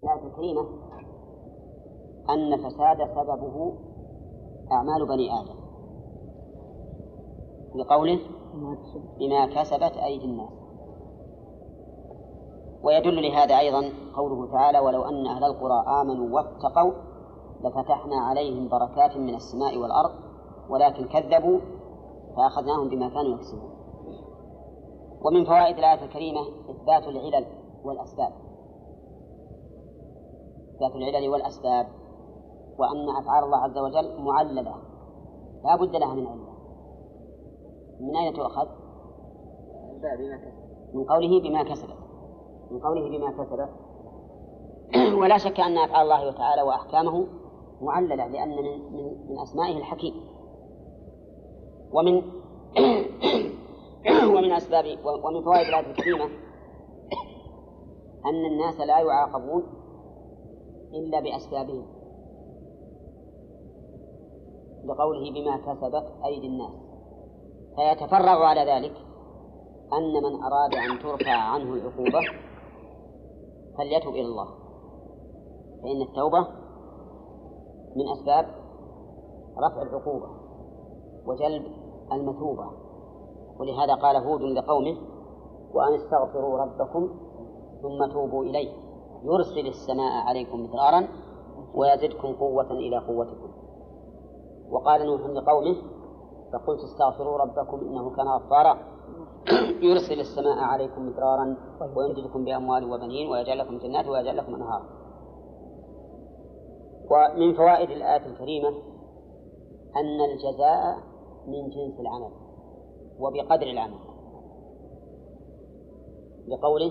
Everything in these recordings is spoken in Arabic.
الآية الكريمة أن الفساد سببه أعمال بني آدم لقوله بما كسبت أيدي الناس. ويدل لهذا أيضا قوله تعالى ولو أن أهل القرى آمنوا واتقوا لفتحنا عليهم بركات من السماء والأرض ولكن كذبوا فأخذناهم بما كانوا يكسبون. ومن فوائد الآية الكريمة إثبات العلل والأسباب، إثبات العلل والأسباب، وأن أفعال الله عز وجل معللة لا بد لها من علة. من أين تؤخذ؟ من قوله بما كسبت، من قوله بما كسبت. ولا شك أن أفعال الله تعالى وأحكامه معللة لأن من أسمائه الحكيم. ومن أسباب ومن فوائد الآية الكريمة أن الناس لا يعاقبون إلا بأسبابهم لقوله بما كسبت أيدي الناس، فيتفرع على ذلك أن من أراد أن ترفع عنه العقوبة فليتب إلى الله، فإن التوبة من أسباب رفع العقوبة وجلب المثوبة. ولهذا قال هود لقومه وأن استغفروا ربكم ثم توبوا إليه يرسل السماء عليكم مدرارا ويزدكم قوة إلى قوتكم. وقال نوح لقومه فقلت استغفروا ربكم إنه كان غفارا يرسل السماء عليكم مدرارا ويمددكم بأموال وبنين ويجعل لكم جنات ويجعل لكم أنهارا. ومن فوائد الآية الكريمة أن الجزاء من جنس العمل وبقدر العمل لقوله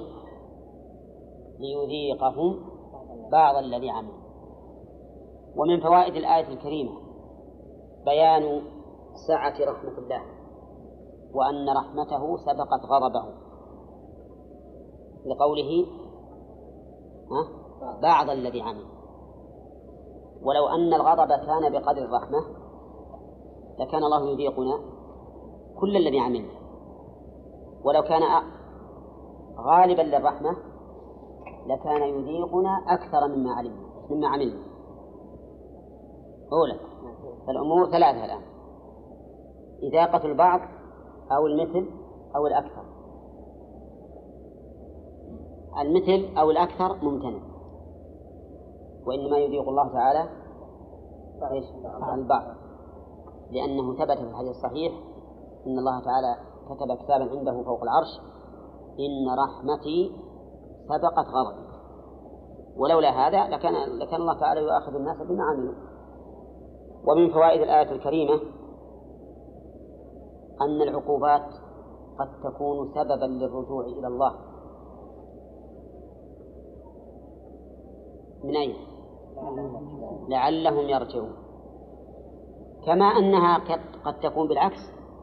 ليذيقهم بعض الذي عمل. ومن فوائد الآية الكريمة بيان سعة رحمة الله وأن رحمته سبقت غضبه لقوله بعض الذي عمل. ولو أن الغضب كان بقدر الرحمة لكان الله يذيقنا كل الذي عملنا، ولو كان غالبا للرحمة لكان يذيقنا أكثر مما عملنا. أولا فالأمور ثلاثة الآن: إذاقة البعض أو المثل أو الأكثر. المثل أو الأكثر ممتنع، وإنما يذيق الله تعالى البعض، لأنه ثبت في الحديث الصحيح إن الله تعالى كتب كتابا عنده فوق العرش إن رحمتي سبقت غضبي، ولولا هذا لكان الله تعالى يؤاخذ الناس بما عملوا. ومن فوائد الآية الكريمة أن العقوبات قد تكون سببا للرجوع إلى الله. من أين؟ لعلهم يرجعون. كما أنها قد تكون بالعكس،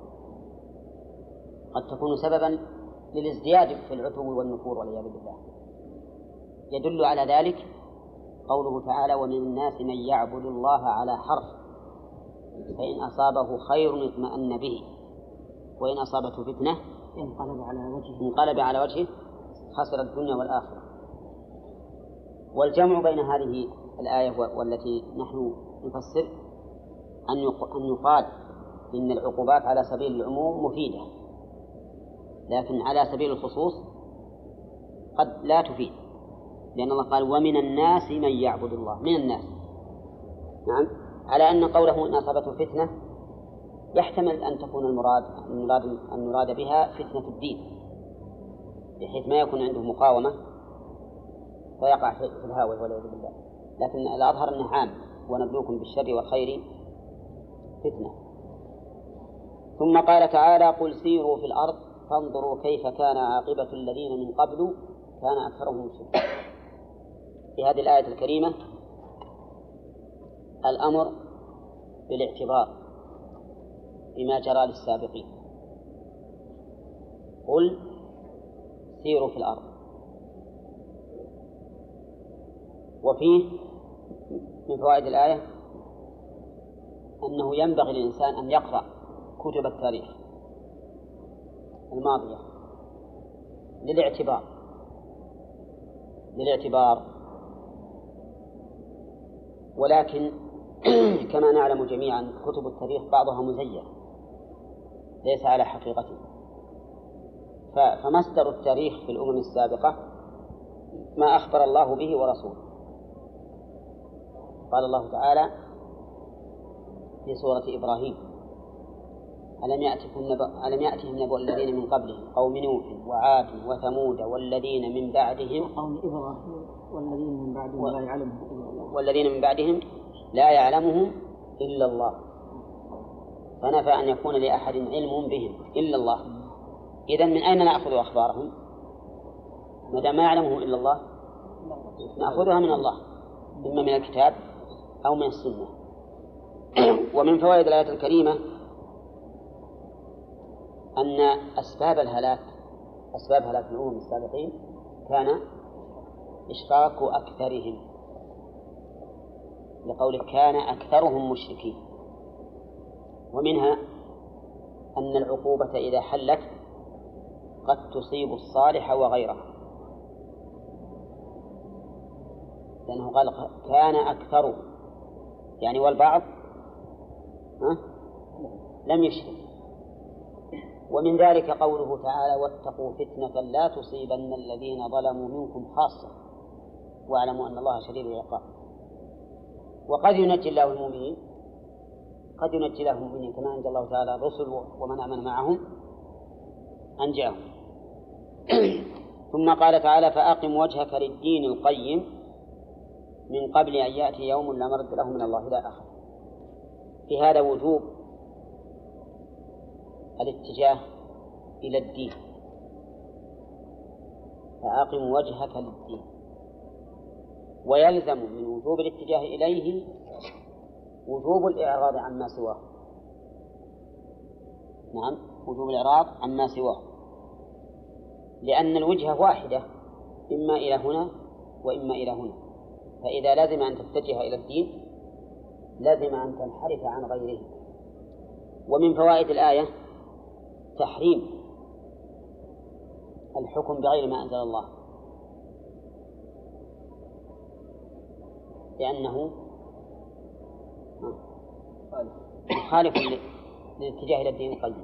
قد تكون سببا للازدياد في العتو والنفور والعياذ بالله. يدل على ذلك قوله تعالى ومن الناس من يعبد الله على حرف فإن أصابه خير اطمأن به وإن أصابته فتنة انقلب على وجهه خسر الدنيا والآخرة. والجمع بين هذه الآية والتي نحن نفسر أن يقال إن العقوبات على سبيل العموم مفيدة، لكن على سبيل الخصوص قد لا تفيد، لأن الله قال ومن الناس من يعبد الله، من الناس. نعم، على أن قوله إن أصابته فتنة يحتمل أن تكون المراد بها فتنة الدين، بحيث ما يكون عنده مقاومة فيقع في الهاوية والعياذ بالله. لكن الأظهر أنه عام ونبلوكم بالشر والخير فتنة. ثم قال تعالى قل سيروا في الأرض فانظروا كيف كان عاقبة الذين من قبل كان أكثرهم مشركين. في هذه الآية الكريمة الأمر بالاعتبار بما جرى للسابقين. قل سيروا في الأرض. وفيه من فوائد الآية أنه ينبغي للإنسان أن يقرأ كتب التاريخ الماضية للاعتبار ولكن كما نعلم جميعا كتب التاريخ بعضها مزيف ليس على حقيقته، فمصدر التاريخ في الأمم السابقة ما أخبر الله به ورسوله. قال الله تعالى في سورة إبراهيم: ألم يأتهم نبأ الذين من قبلهم قوم نوح وعاد وثمود والذين من بعدهم والذين من بعدهم لا يعلمهم إلا الله. فنفى أن يكون لأحد علم بهم إلا الله. إذن من أين نأخذ أخبارهم؟ ما دام ما يعلمه إلا الله نأخذها من الله، إما من الكتاب أو من السنة. ومن فوائد الآية الكريمة أن أسباب هلاك الأمم السابقين كان إشراك أكثرهم، لقوله كان أكثرهم مشركين. ومنها أن العقوبة إذا حلت قد تصيب الصالح وغيره، لأنه قال كان أكثر يعني والبعض لم يشرك. ومن ذلك قوله تعالى: واتقوا فتنة لا تصيبن الذين ظلموا منكم خاصة واعلموا أن الله شديد العقاب. وقد ينجي الله المؤمنين، قد ينجي الله المؤمنين كما أنجى الله تعالى الرسل ومن آمن معهم أنجاهم. ثم قال تعالى: فأقم وجهك للدين القيم من قبل أن يأتي يوم لا مرد له من الله إلى آخره. في هذا وجوب الاتجاه إلى الدين، فأقم وجهك للدين. ويلزم من وجوب الاتجاه إليه وجوب الإعراض عما سواه. نعم، وجوب الإعراض عما سواه، لأن الوجهة واحدة، إما إلى هنا وإما إلى هنا. فإذا لزم أن تتجه إلى الدين لازم أن تنحرف عن غيره. ومن فوائد الآية تحريم الحكم بغير ما أنزل الله، لأنه مخالف للاتجاه إلى الدين القيم.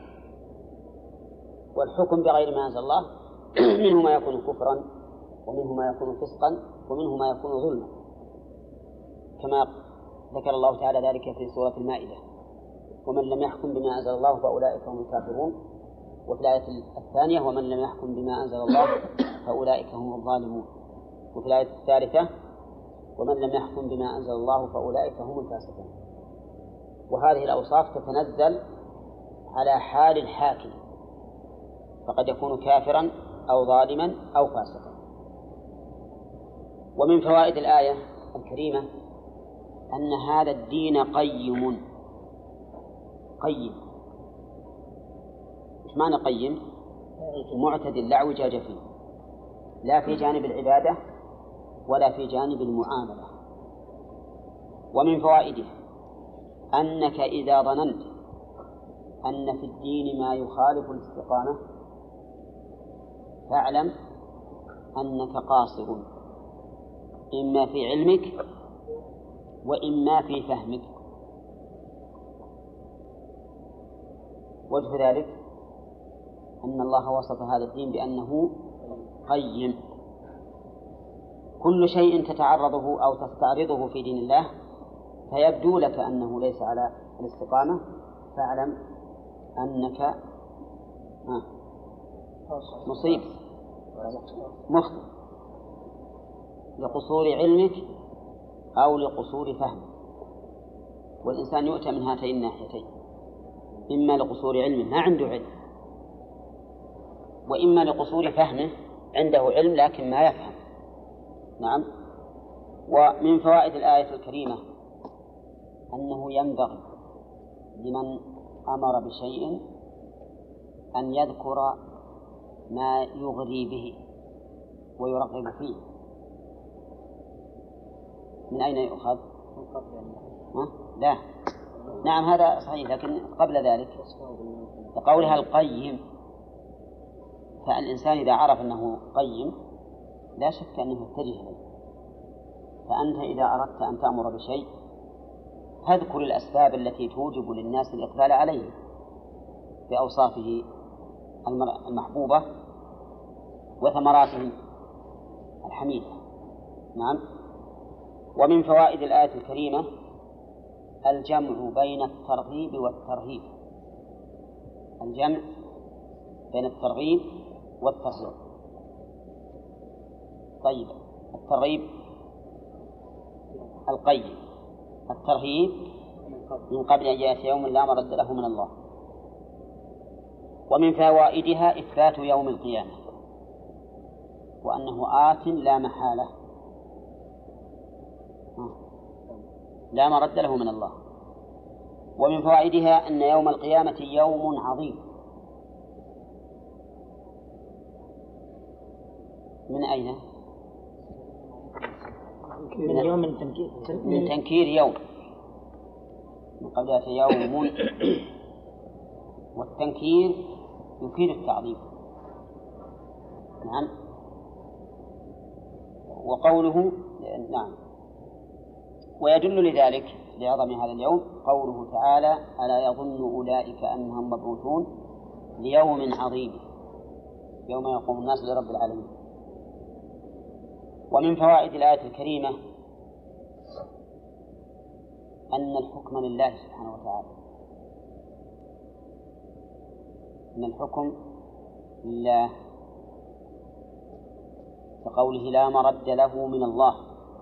والحكم بغير ما أنزل الله منه ما يكون كفرا، ومنه ما يكون فسقا، ومنه ما يكون ظلما، كما ذكر الله تعالى ذلك في سورة المائدة: ومن لم يحكم بما أنزل الله فأولئك هم الكافرون. وفي الآية الثانية: ومن لم يحكم بما أنزل الله فأولئك هم الظالمون. وفي الآية الثالثة: ومن لم يحكم بما أنزل الله فأولئك هم الفاسقون. وهذه الأوصاف تتنزل على حال الحاكم، فقد يكون كافرا أو ظالما أو فاسقا. ومن فوائد الآية الكريمة أن هذا الدين قيم. إيش معنى قيم؟ معتدل لا اعوجاج فيه، لا في جانب العبادة ولا في جانب المعاملة. ومن فوائده أنك إذا ظننت أن في الدين ما يخالف الاستقامة فاعلم أنك قاصر، إما في علمك وإما في فهمك. وجه ذلك أن الله وصف هذا الدين بأنه قيم. كل شيء تتعرضه أو تستعرضه في دين الله فيبدو لك أنه ليس على الاستقامة، فاعلم أنك مصيب مخطئ لقصور علمك أو لقصور فهمك. والإنسان يؤتى من هاتين الناحيتين: إما لقصور علمه ما عنده علم، وإما لقصور فهمه عنده علم لكن ما يفهم. نعم. ومن فوائد الآية الكريمة أنه ينبغي لمن أمر بشيء أن يذكر ما يغري به ويرغب فيه. من أين يؤخذ؟ لا، نعم هذا صحيح، لكن قبل ذلك لقولها القيم، فالإنسان إذا عرف أنه قيم لا شك أنه يتجه إليه. فأنت إذا أردت أن تأمر بشيء فاذكر الأسباب التي توجب للناس الإقبال عليه بأوصافه المحبوبة وثمراته الحميدة. نعم. ومن فوائد الآية الكريمة الجمع بين الترغيب والترهيب، الجمع بين الترغيب والترهيب. طيب، الترغيب القيم، الترهيب من قبل أن يأتي يوم لا مرد له من الله. ومن فوائدها إثبات يوم القيامة وأنه آت لا محالة لا مرد له من الله. ومن فوائدها أن يوم القيامة يوم عظيم. من أين؟ من يوم من تنكير يوم، من قبل يأتي يوم، والتنكير يفيد التعظيم. نعم. وقوله نعم. ويدل لذلك لعظم هذا اليوم قوله تعالى ألا يظن أولئك أنهم مبعوثون ليوم عظيم يوم يقوم الناس لرب العالمين. ومن فوائد الآية الكريمة أن الحكم لله سبحانه وتعالى، أن الحكم لله، كقوله لا مرد له من الله،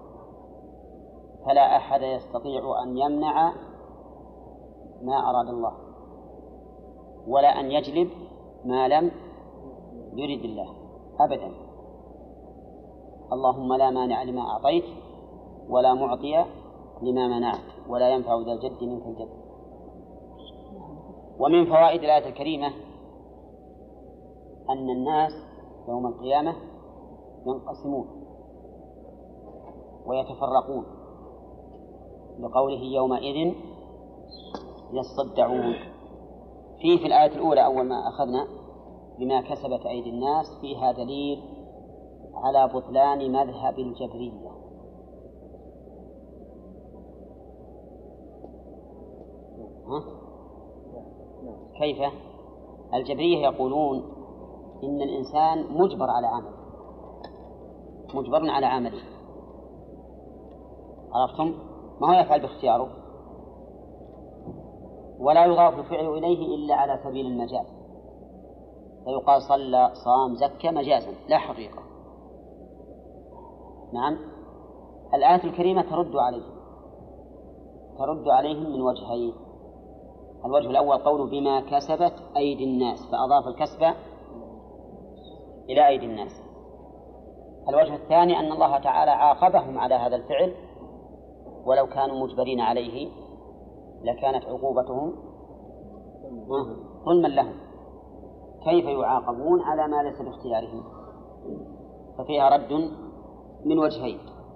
فلا أحد يستطيع أن يمنع ما أراد الله ولا أن يجلب ما لم يرد الله أبدا. اللهم لا مانع لما أعطيت ولا معطي لما منعت ولا ينفع ذا الجد منك الجد. ومن فوائد الآية الكريمة أن الناس يوم القيامة ينقسمون ويتفرقون لقوله يومئذ يصدعون. في الآية الأولى أول ما أخذنا بما كسبت أيدي الناس فيها دليل على بطلان مذهب الجبرية. كيف؟ الجبرية يقولون إن الإنسان مجبر على عمله، مجبر على عمله، عرفتم؟ ما هو يفعل باختياره، ولا يضاف الفعل إليه إلا على سبيل المجاز، فيقال صلى صام زكى مجازا لا حقيقة. نعم. الآية الكريمة ترد عليهم من وجهين. الوجه الأول قوله بما كسبت أيدي الناس، فأضاف الكسب إلى أيدي الناس. الوجه الثاني أن الله تعالى عاقبهم على هذا الفعل، ولو كانوا مجبرين عليه لكانت عقوبتهم ظلما لهم. كيف يعاقبون على ما ليس باختيارهم؟ ففيها رد من وجهين: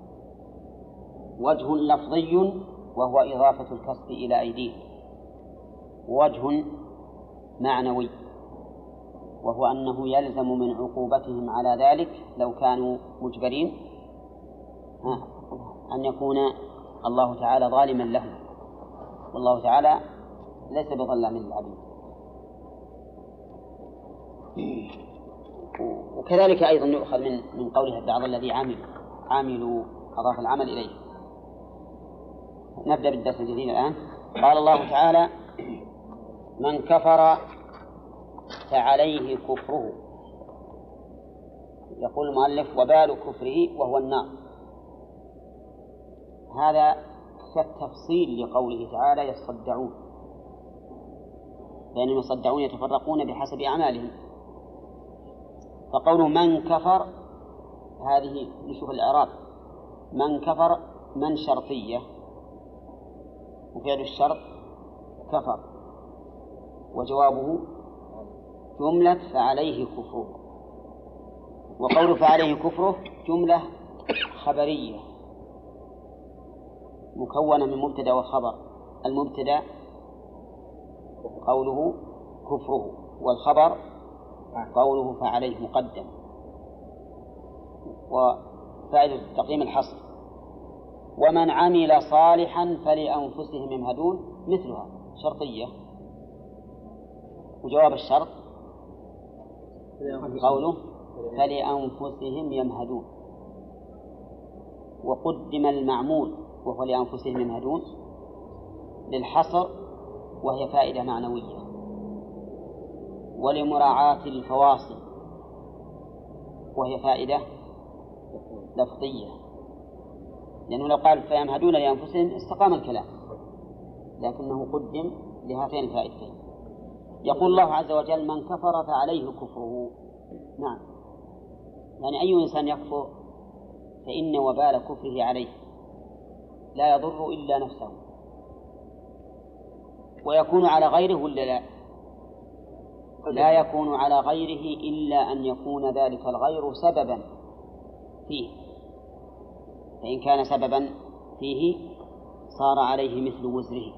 وجه لفظي وهو إضافة الكسب إلى أيديهم، ووجه معنوي وهو أنه يلزم من عقوبتهم على ذلك لو كانوا مجبرين أن يكون الله تعالى ظالما لهم، والله تعالى ليس بظلام للعبيد. وكذلك أيضا يؤخذ من قوله بعض الذي عاملوا أضاف العمل إليه. نبدأ بالدرس الجديد الآن. قال الله تعالى: من كفر فعليه كفره. يقول المؤلف: وبال كفره وهو النار. هذا كالتفصيل لقوله تعالى: يصدعون، لأنهم يصدعون يتفرقون بحسب أعمالهم. فقوله من كفر هذه نشوف الإعراب. من كفر من شرطية، وفعل الشرط كفر، وجوابه جملة فعليه كفره. وقوله فعليه كفره جملة خبرية مكونة من مبتدأ وخبر. المبتدأ قوله كفره، والخبر قوله فعليه مقدم، وفائدة تقديم الحصر. ومن عمل صالحا فلأنفسهم يمهدون مثلها شرطية، وجواب الشرط قوله فلأنفسهم يمهدون، وقدم المعمول وهو لأنفسهم يمهدون للحصر وهي فائدة معنوية، ولمراعاة الفواصل وهي فائدة لفظية، لأنه لو قال فيمهدون لأنفسهم استقام الكلام، لكنه قدم لهاتين الفائدتين. يقول الله عز وجل من كفر فعليه كفره. نعم، يعني أي إنسان يكفر فإن وبال كفره عليه لا يضر إلا نفسه، ويكون على غيره ولا لا؟ لا يكون على غيره إلا أن يكون ذلك الغير سببا فيه، فإن كان سببا فيه صار عليه مثل وزره.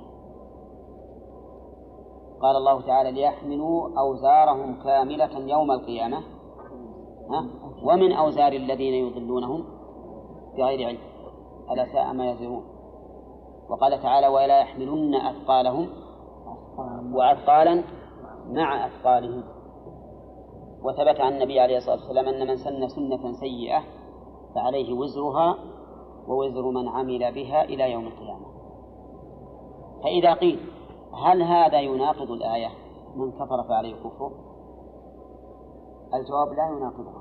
قال الله تعالى ليحملوا أوزارهم كاملة يوم القيامة ومن أوزار الذين يضلونهم بغير علم ألا ساء ما يزرون. وقال تعالى ولا يحملن أثقالهم وأثقالا مع أثقالهم. وثبت عن النبي عليه الصلاة والسلام أن من سن سنة سيئة فعليه وزرها ووزر من عمل بها إلى يوم القيامة. فإذا قيل هل هذا يناقض الآية من كفر فعليه كفر؟ الجواب لا يناقضها،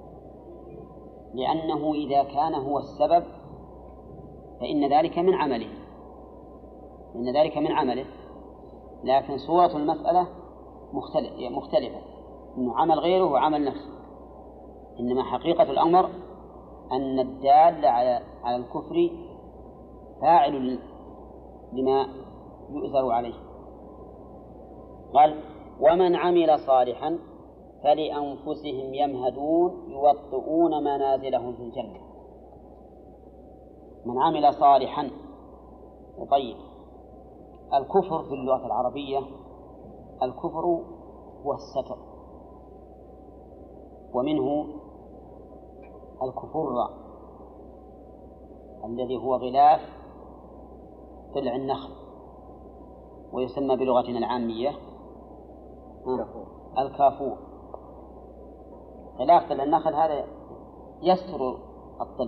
لأنه إذا كان هو السبب فإن ذلك من عمله، لكن صورة المسألة مختلفة، إنه عمل غيره وعمل نفسه، إنما حقيقة الأمر أن الدال على الكفر فاعل لما يؤثر عليه. قال ومن عمل صالحا فلأنفسهم يمهدون يوطئون منازلهم في الجنة. من عمل صالحا. طيب، الكفر في اللغة العربية الكفر هو الستر، ومنه الكفر الذي هو غلاف طلع النخل، ويسمى بلغتنا العامية الكافور. غلاف طلع النخل هذا يستر الطل.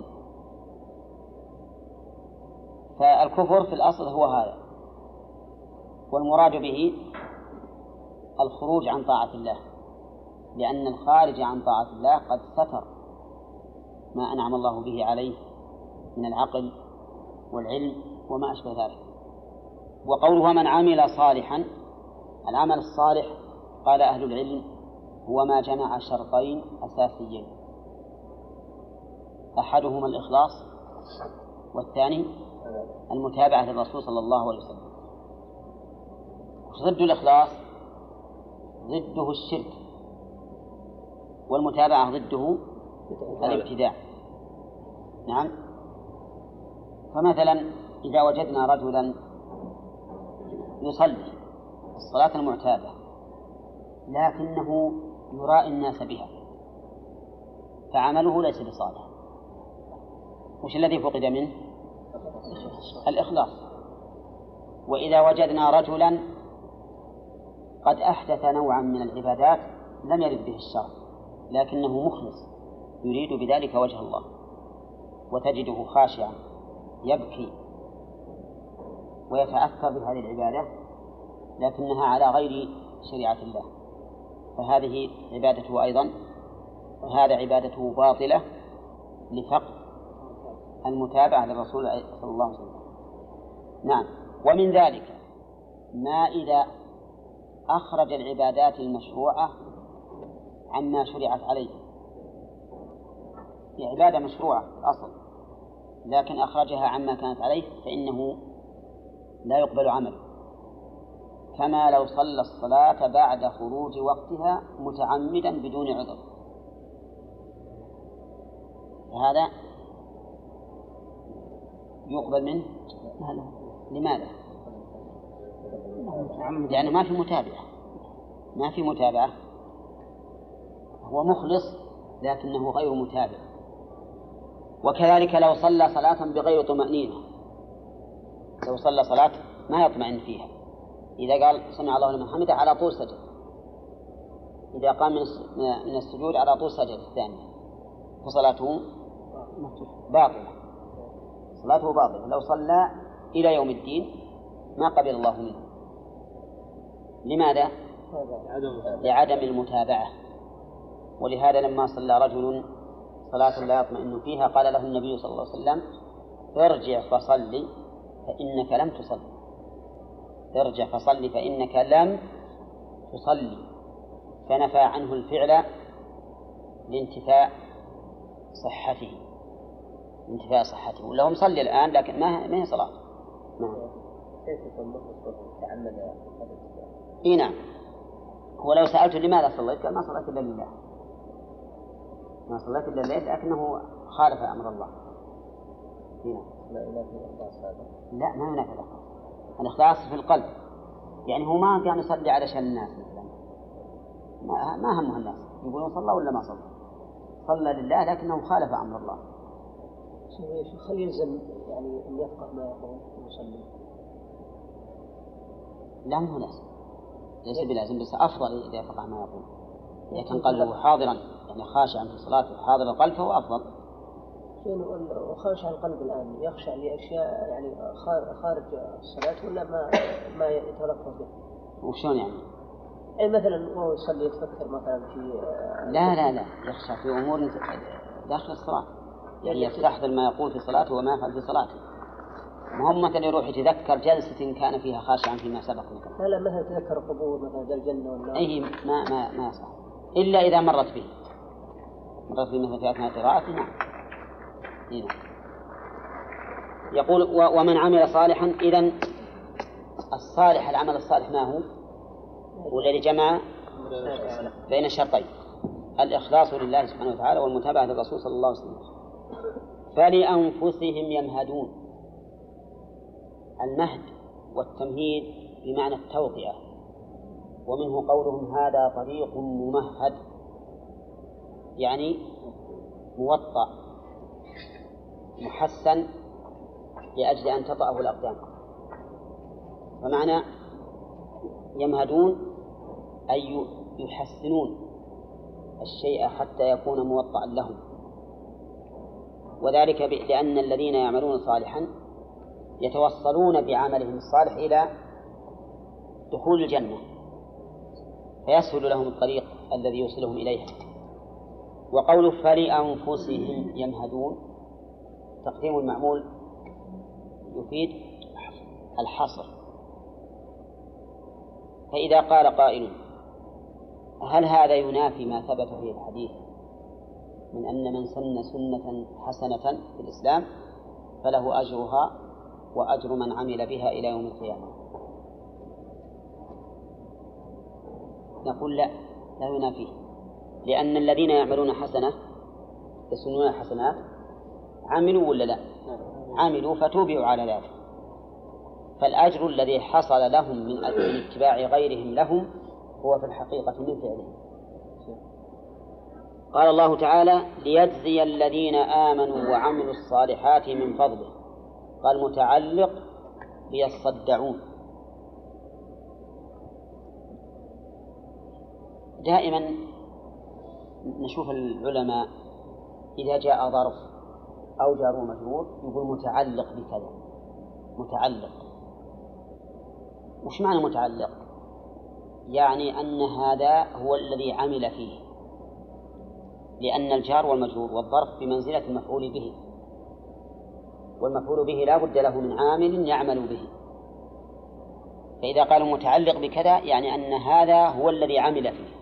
فالكفر في الأصل هو هذا، والمراد به الخروج عن طاعة الله، لأن الخارج عن طاعة الله قد ستر ما أنعم الله به عليه من العقل والعلم وما أشبه ذلك. وقوله من عمل صالحا، العمل الصالح قال أهل العلم هو ما جمع شرطين أساسيين، أحدهما الإخلاص والثاني المتابعة للرسول صلى الله عليه وسلم. ضد الإخلاص ضده الشرك، والمتابعة ضده الابتداع. نعم. فمثلا إذا وجدنا رجلا يصلي الصلاة المعتادة لكنه يرائي الناس بها فعمله ليس بصالح، وش الذي فقد منه؟ الإخلاص. وإذا وجدنا رجلا قد أحدث نوعا من العبادات لم يرد به الشرع لكنه مخلص يريد بذلك وجه الله، وتجده خاشعا يبكي ويتأثر بهذه العبادة لكنها على غير شريعة الله، فهذه عبادته أيضا، وهذا عبادته باطلة لفقد المتابعة للرسول صلى الله عليه وسلم. نعم. ومن ذلك ما إذا أخرج العبادات المشروعة عما شرعت عليه، هي عبادة مشروعة أصل لكن أخرجها عما كانت عليه فإنه لا يقبل عمله، كما لو صلى الصلاة بعد خروج وقتها متعمدا بدون عذر، هذا يقبل منه. لماذا؟ لأنه ما في متابعة، هو مخلص لكنه غير متابع، وكذلك لو صلى صلاة بغير طمأنينة، لو صلى صلاة ما يطمئن فيها، إذا قال سمع الله لمن حمده على طول سجد، إذا قام من السجود على طول سجد الثانية، فصلاته باطلة، صلاته باطلة. لو صلى إلى يوم الدين ما قبل الله منه. لماذا؟ لعدم المتابعة. ولهذا لما صلى رجل صلاة لا يطمئن فيها قال له النبي صلى الله عليه وسلم: ارجع فصلي فإنك لم تصلي، ارجع فصلي فإنك لم تصلي، فنفى عنه الفعل لانتفاء صحته، انتفاء صحته. ولو مصلي الآن لكن ما هي صلاة. كيف يكون تعمد هذا؟ إيه نعم. هو لو سألته لماذا صليت قال: ما صليت إلا لله، ما صليت إلا لله، لكنه خالف أمر الله. هنا لا ينافي الإخلاص هذا؟ لا، ما ينافي الإخلاص. الإخلاص في القلب، يعني هو ما كان يصلي علشان الناس مثلا، ما همه الناس يقولون صلى ولا ما صلى، صلى لله لكنه خالف أمر الله. خلي يلزم يعني أن يفقه ما يقول المصلي. لا مو لازم، ليس بلازم، بس أفضل إذا فقه ما يقول، إذا كان قلبه حاضرا يعني خاشعا في صلاته حاضر القلب فهو أفضل. وخاشع القلب الآن يخشع لأشياء يعني خارج الصلاة ولا ما يتلفظ به؟ وشون يعني؟ أي مثلا وهو يصلي يتفكر مثلا في لا يخشع في أمور داخل الصلاة، يعني يستحضر ما يقول في صلاته وما يفعل في صلاته. مهم مثلا يروح يتذكر جلسة كان فيها خاشعا فيما سبق مثلا. لا مثلا يتذكر القبور مثلا الجنة والنار. أي ما يصح إلا إذا مرت به مثلا في أثناء قراءته. نعم. يقول: ومن عمل صالحا. إذن الصالح، العمل الصالح ما هو؟ والذي جمع بين الشرطين: الإخلاص لله سبحانه وتعالى والمتابعة للرسول صلى الله عليه وسلم. فلأنفسهم يمهدون. المهد والتمهيد بمعنى التوطئة، ومنه قولهم: هذا طريق ممهد، يعني موطأ محسن لأجل أن تطأه الأقدام. فمعنى يمهدون أي يحسنون الشيء حتى يكون موطأ لهم، وذلك لأن الذين يعملون صالحا يتوصلون بعملهم الصالح إلى دخول الجنة، فيسهل لهم الطريق الذي يوصلهم إليها. وقول فلأنفسهم يمهدون تقديم المعمول يفيد الحصر. فإذا قال قائل: هل هذا ينافي ما ثبت في الحديث من أن من سن سنة حسنة في الإسلام فله أجرها وأجر من عمل بها إلى يوم القيامة؟ نقول: لا ينافيه، لأن الذين يعملون حسنة يسنون حسنات عملوا ولا لا؟ عملوا فتوبعوا على ذلك، فالأجر الذي حصل لهم من اتباع غيرهم لهم هو في الحقيقة من فعلهم. قال الله تعالى: ليجزي الذين آمنوا وعملوا الصالحات من فضله. قال متعلق ليصدعون. دائما نشوف العلماء إذا جاء ظرف أو جار ومجرور يقول متعلق بكذا، متعلق. وش معنى متعلق؟ يعني أن هذا هو الذي عمل فيه، لأن الجار والمجرور والظرف بمنزلة المفعول به، والمفعول به لا بد له من عامل يعمل به. فإذا قالوا متعلق بكذا يعني أن هذا هو الذي عمل فيه،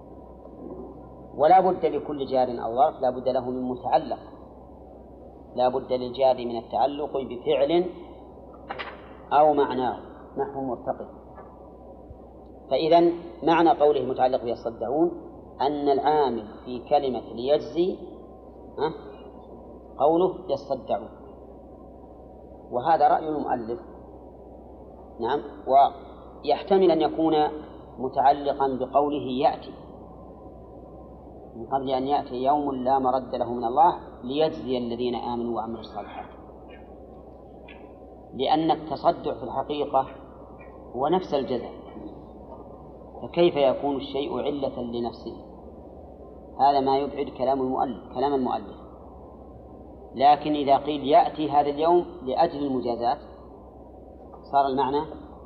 ولا بد لكل جار أو ظرف لا بد له من متعلق، لا بد للجار من التعلق بفعل أو معناه نحو مرتقب. فإذا معنى قوله متعلق يصدعون أن العامل في كلمة ليجزي قوله يصدعون، وهذا رأي المؤلف. نعم. ويحتمل أن يكون متعلقا بقوله يأتي، من قبل أن يأتي يوم لا مرد له من الله ليجزي الذين آمنوا وعملوا الصالحات. لأن التصدع في الحقيقة هو نفس الجزاء، فكيف يكون الشيء علة لنفسه؟ هذا ما يبعد كلام المؤلف. لكن إذا قيل يأتي هذا اليوم لأجل المجازات صار المعنى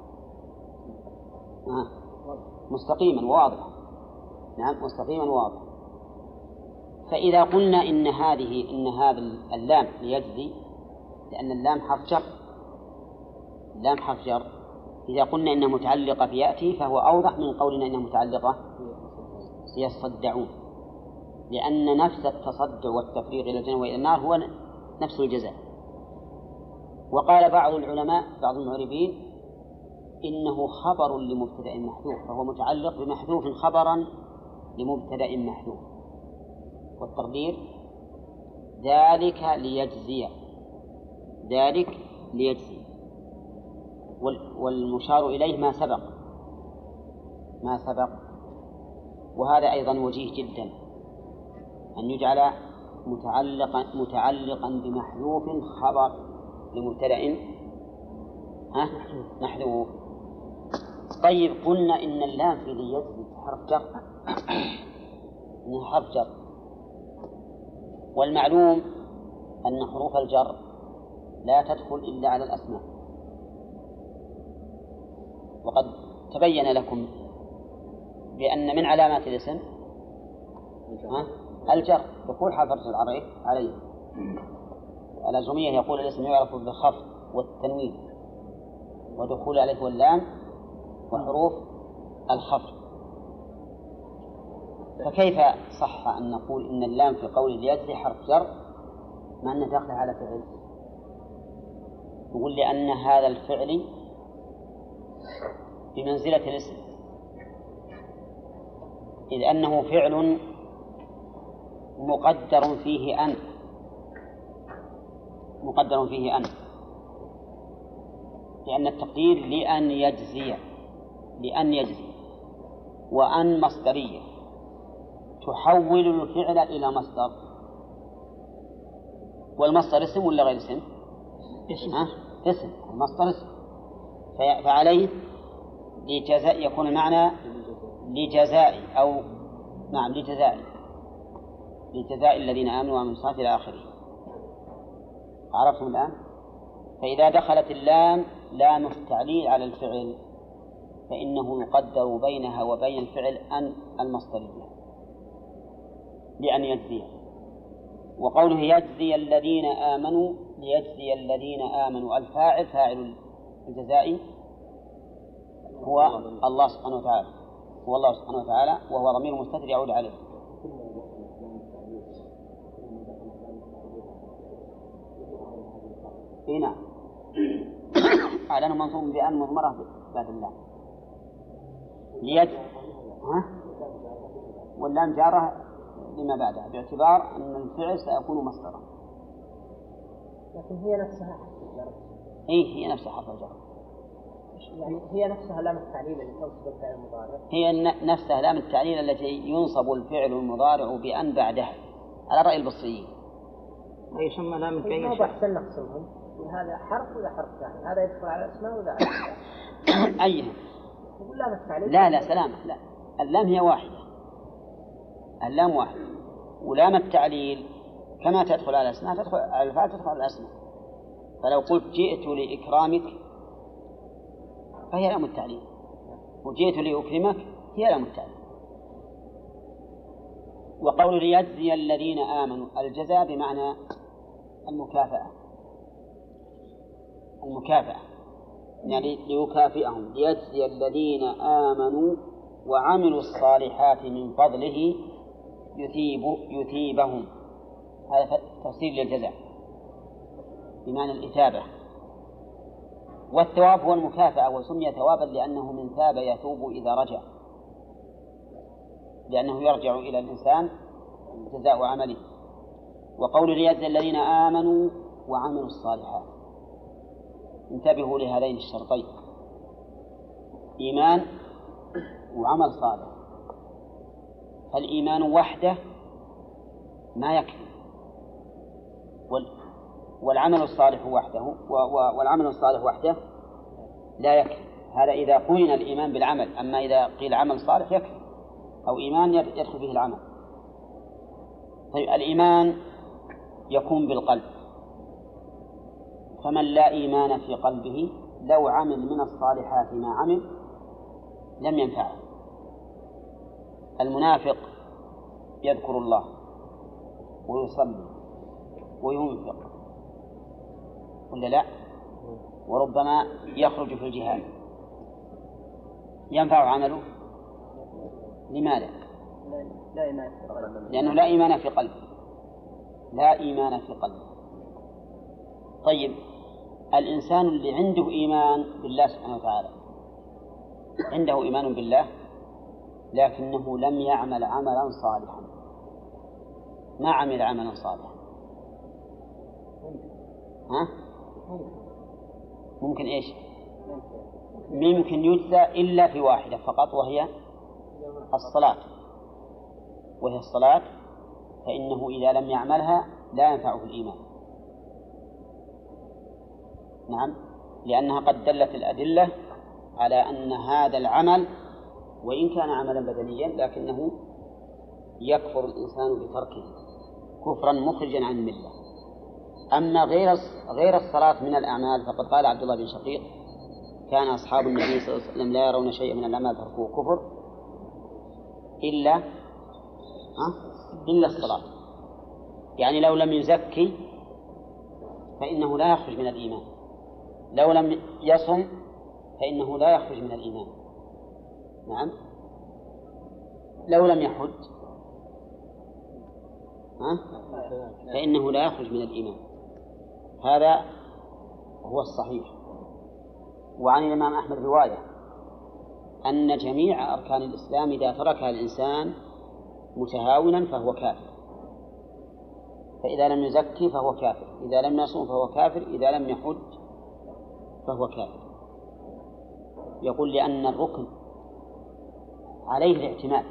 مستقيما واضح. نعم، مستقيما واضح. فإذا قلنا إن هذا اللام ليجزي، لأن اللام حرف جر، اللام حرف جر، إذا قلنا إنها متعلقة بيأتي فهو أوضح من قولنا إنها متعلقة يصدعون، لأن نفس التصدع والتفريغ إلى الجنة وإلى النار هو نفس الجزاء. وقال بعض العلماء بعض المعربين إنه خبر لمبتدأ محذوف، فهو متعلق بمحذوف خبرا لمبتدأ محذوف، والتقدير ذلك ليجزي، ذلك ليجزي. والمشار إليه ما سبق، وهذا أيضا وجيه جدا أن يجعل متعلقا بمحذوف خبر لمبتدأ محذوف. طيب، قلنا إن اللام في ليجزي حرف جر، إنها حرف جر، والمعلوم أن حروف الجر لا تدخل إلا على الأسماء، وقد تبين لكم بأن من علامات الاسم الجر، دخول حرف الجر عليه. الأجرمية يقول الاسم يعرف بالخفض والتنوين ودخول الألف واللام وحروف الخفض. فكيف صح أن نقول إن اللام في قول ليجزي حرف جر مع أنه داخل على فعل؟ نقول لأن هذا الفعل بمنزلة الاسم، إذ أنه فعل مقدر فيه أن، لأن التقدير لأن يجزي، وأن مصدرية تحول الفعل إلى مصدر. والمصدر اسم ولا غير اسم؟ اسم. المصدر اسم، فعليه لجزاء يكون المعنى لجزاء أو نعم لجزاء الذين آمنوا وعملوا الصالحات إلى آخره. عرفتم الآن؟ فإذا دخلت اللام لام التعليل على الفعل فإنه يقدر بينها وبين الفعل أن المصدرية لأن يجزي. وقوله يجزي الذين آمنوا، ليجزي الذين آمنوا، الفاعل فاعل الجزاء هو الله سبحانه وتعالى، وهو ضمير مستتر يعود عليه. هنا أعلن منصوب بأن مضمرة بعد الله واللام جارة لما بعدها باعتبار أن الفعل سيكون مصدرا. لكن هي نفسها حرف الجر. هي نفسها حرف الجر، يعني هي نفسها لام التعليل التي تنصب الفعل المضارع، هي نفسها لام التعليل التي ينصب الفعل المضارع بأن بعده على رأي البصريين. يسمى لام التعليل. ما بحسن نقسمهم، هذا حرف ولا حرف ثاني، هذا يدخل على الأسماء ولا على الأسماء. أيها؟ لام التعليل. لا سلامة، لا، اللام هي واحدة، اللام واحدة، ولام التعليل كما تدخل على الأسماء تدخل على الفعل تدخل على الأسماء. فلو قلت جئت لإكرامك فهي لام التعليل، وجئت لأكرمك هي لام التعليل. وقول ليجزي الذين آمنوا، الجزاء بمعنى المكافأة، يعني ليكافئهم، ليجزي الذين آمنوا وعملوا الصالحات من فضله يثيبهم. هذا تفسير للجزاء بمعنى الإثابة. والثواب هو المكافأة، وسمي ثوابا لأنه من ثاب يثوب إذا رجع، لأنه يرجع إلى الإنسان جزاء عمله. وقول ليجزي الذين آمنوا وعملوا الصالحات، انتبهوا لهذين الشرطين، إيمان وعمل صالح. فالإيمان وحده ما يكفي. والعمل الصالح وحده والعمل الصالح وحده لا يكفي. هذا إذا قرن الإيمان بالعمل. أما إذا قيل عمل صالح يكفي، أو إيمان يدخل فيه العمل. طيب الإيمان يكون بالقلب، فمن لا إيمان في قلبه لو عمل من الصالحات ما عمل لم ينفعه. المنافق يذكر الله ويصلي وينفق ولا لا، وربما يخرج في الجهاد، ينفع عمله؟ لماذا؟ لأنه لا إيمان في قلبه. لا إيمان في قلبه. طيب الإنسان اللي عنده إيمان بالله سبحانه وتعالى، عنده إيمان بالله لكنه لم يعمل عملا صالحا، ما عمل عملا صالحا، ها؟ ممكن إيش؟ ممكن يجزى إلا في واحدة فقط، وهي الصلاة. وهي الصلاة، فإنه إذا لم يعملها لا ينفعه الإيمان. نعم، لأنها قد دلت الأدلة على أن هذا العمل وإن كان عملا بدنيا لكنه يكفر الإنسان بتركه كفرا مخرجا عن الملة. أما غير الصلاة من الأعمال فقد قال عبد الله بن شقيق: كان أصحاب النبي صلى الله عليه وسلم لا يرون شيئا من الأعمال تركوه كفر إلا الصلاة. يعني لو لم يزكي فإنه لا يخرج من الإيمان، لو لم يصم فإنه لا يخرج من الإيمان. نعم، لو لم يحج فإنه لا يخرج من الإيمان. هذا هو الصحيح. وعن الإمام أحمد رواية أن جميع أركان الإسلام إذا تركها الإنسان متهاونا فهو كافر. فإذا لم يزكي فهو كافر، إذا لم يصوم فهو كافر، إذا لم يحج فهو كافر. يقول لأن الركن عليه الاعتماد،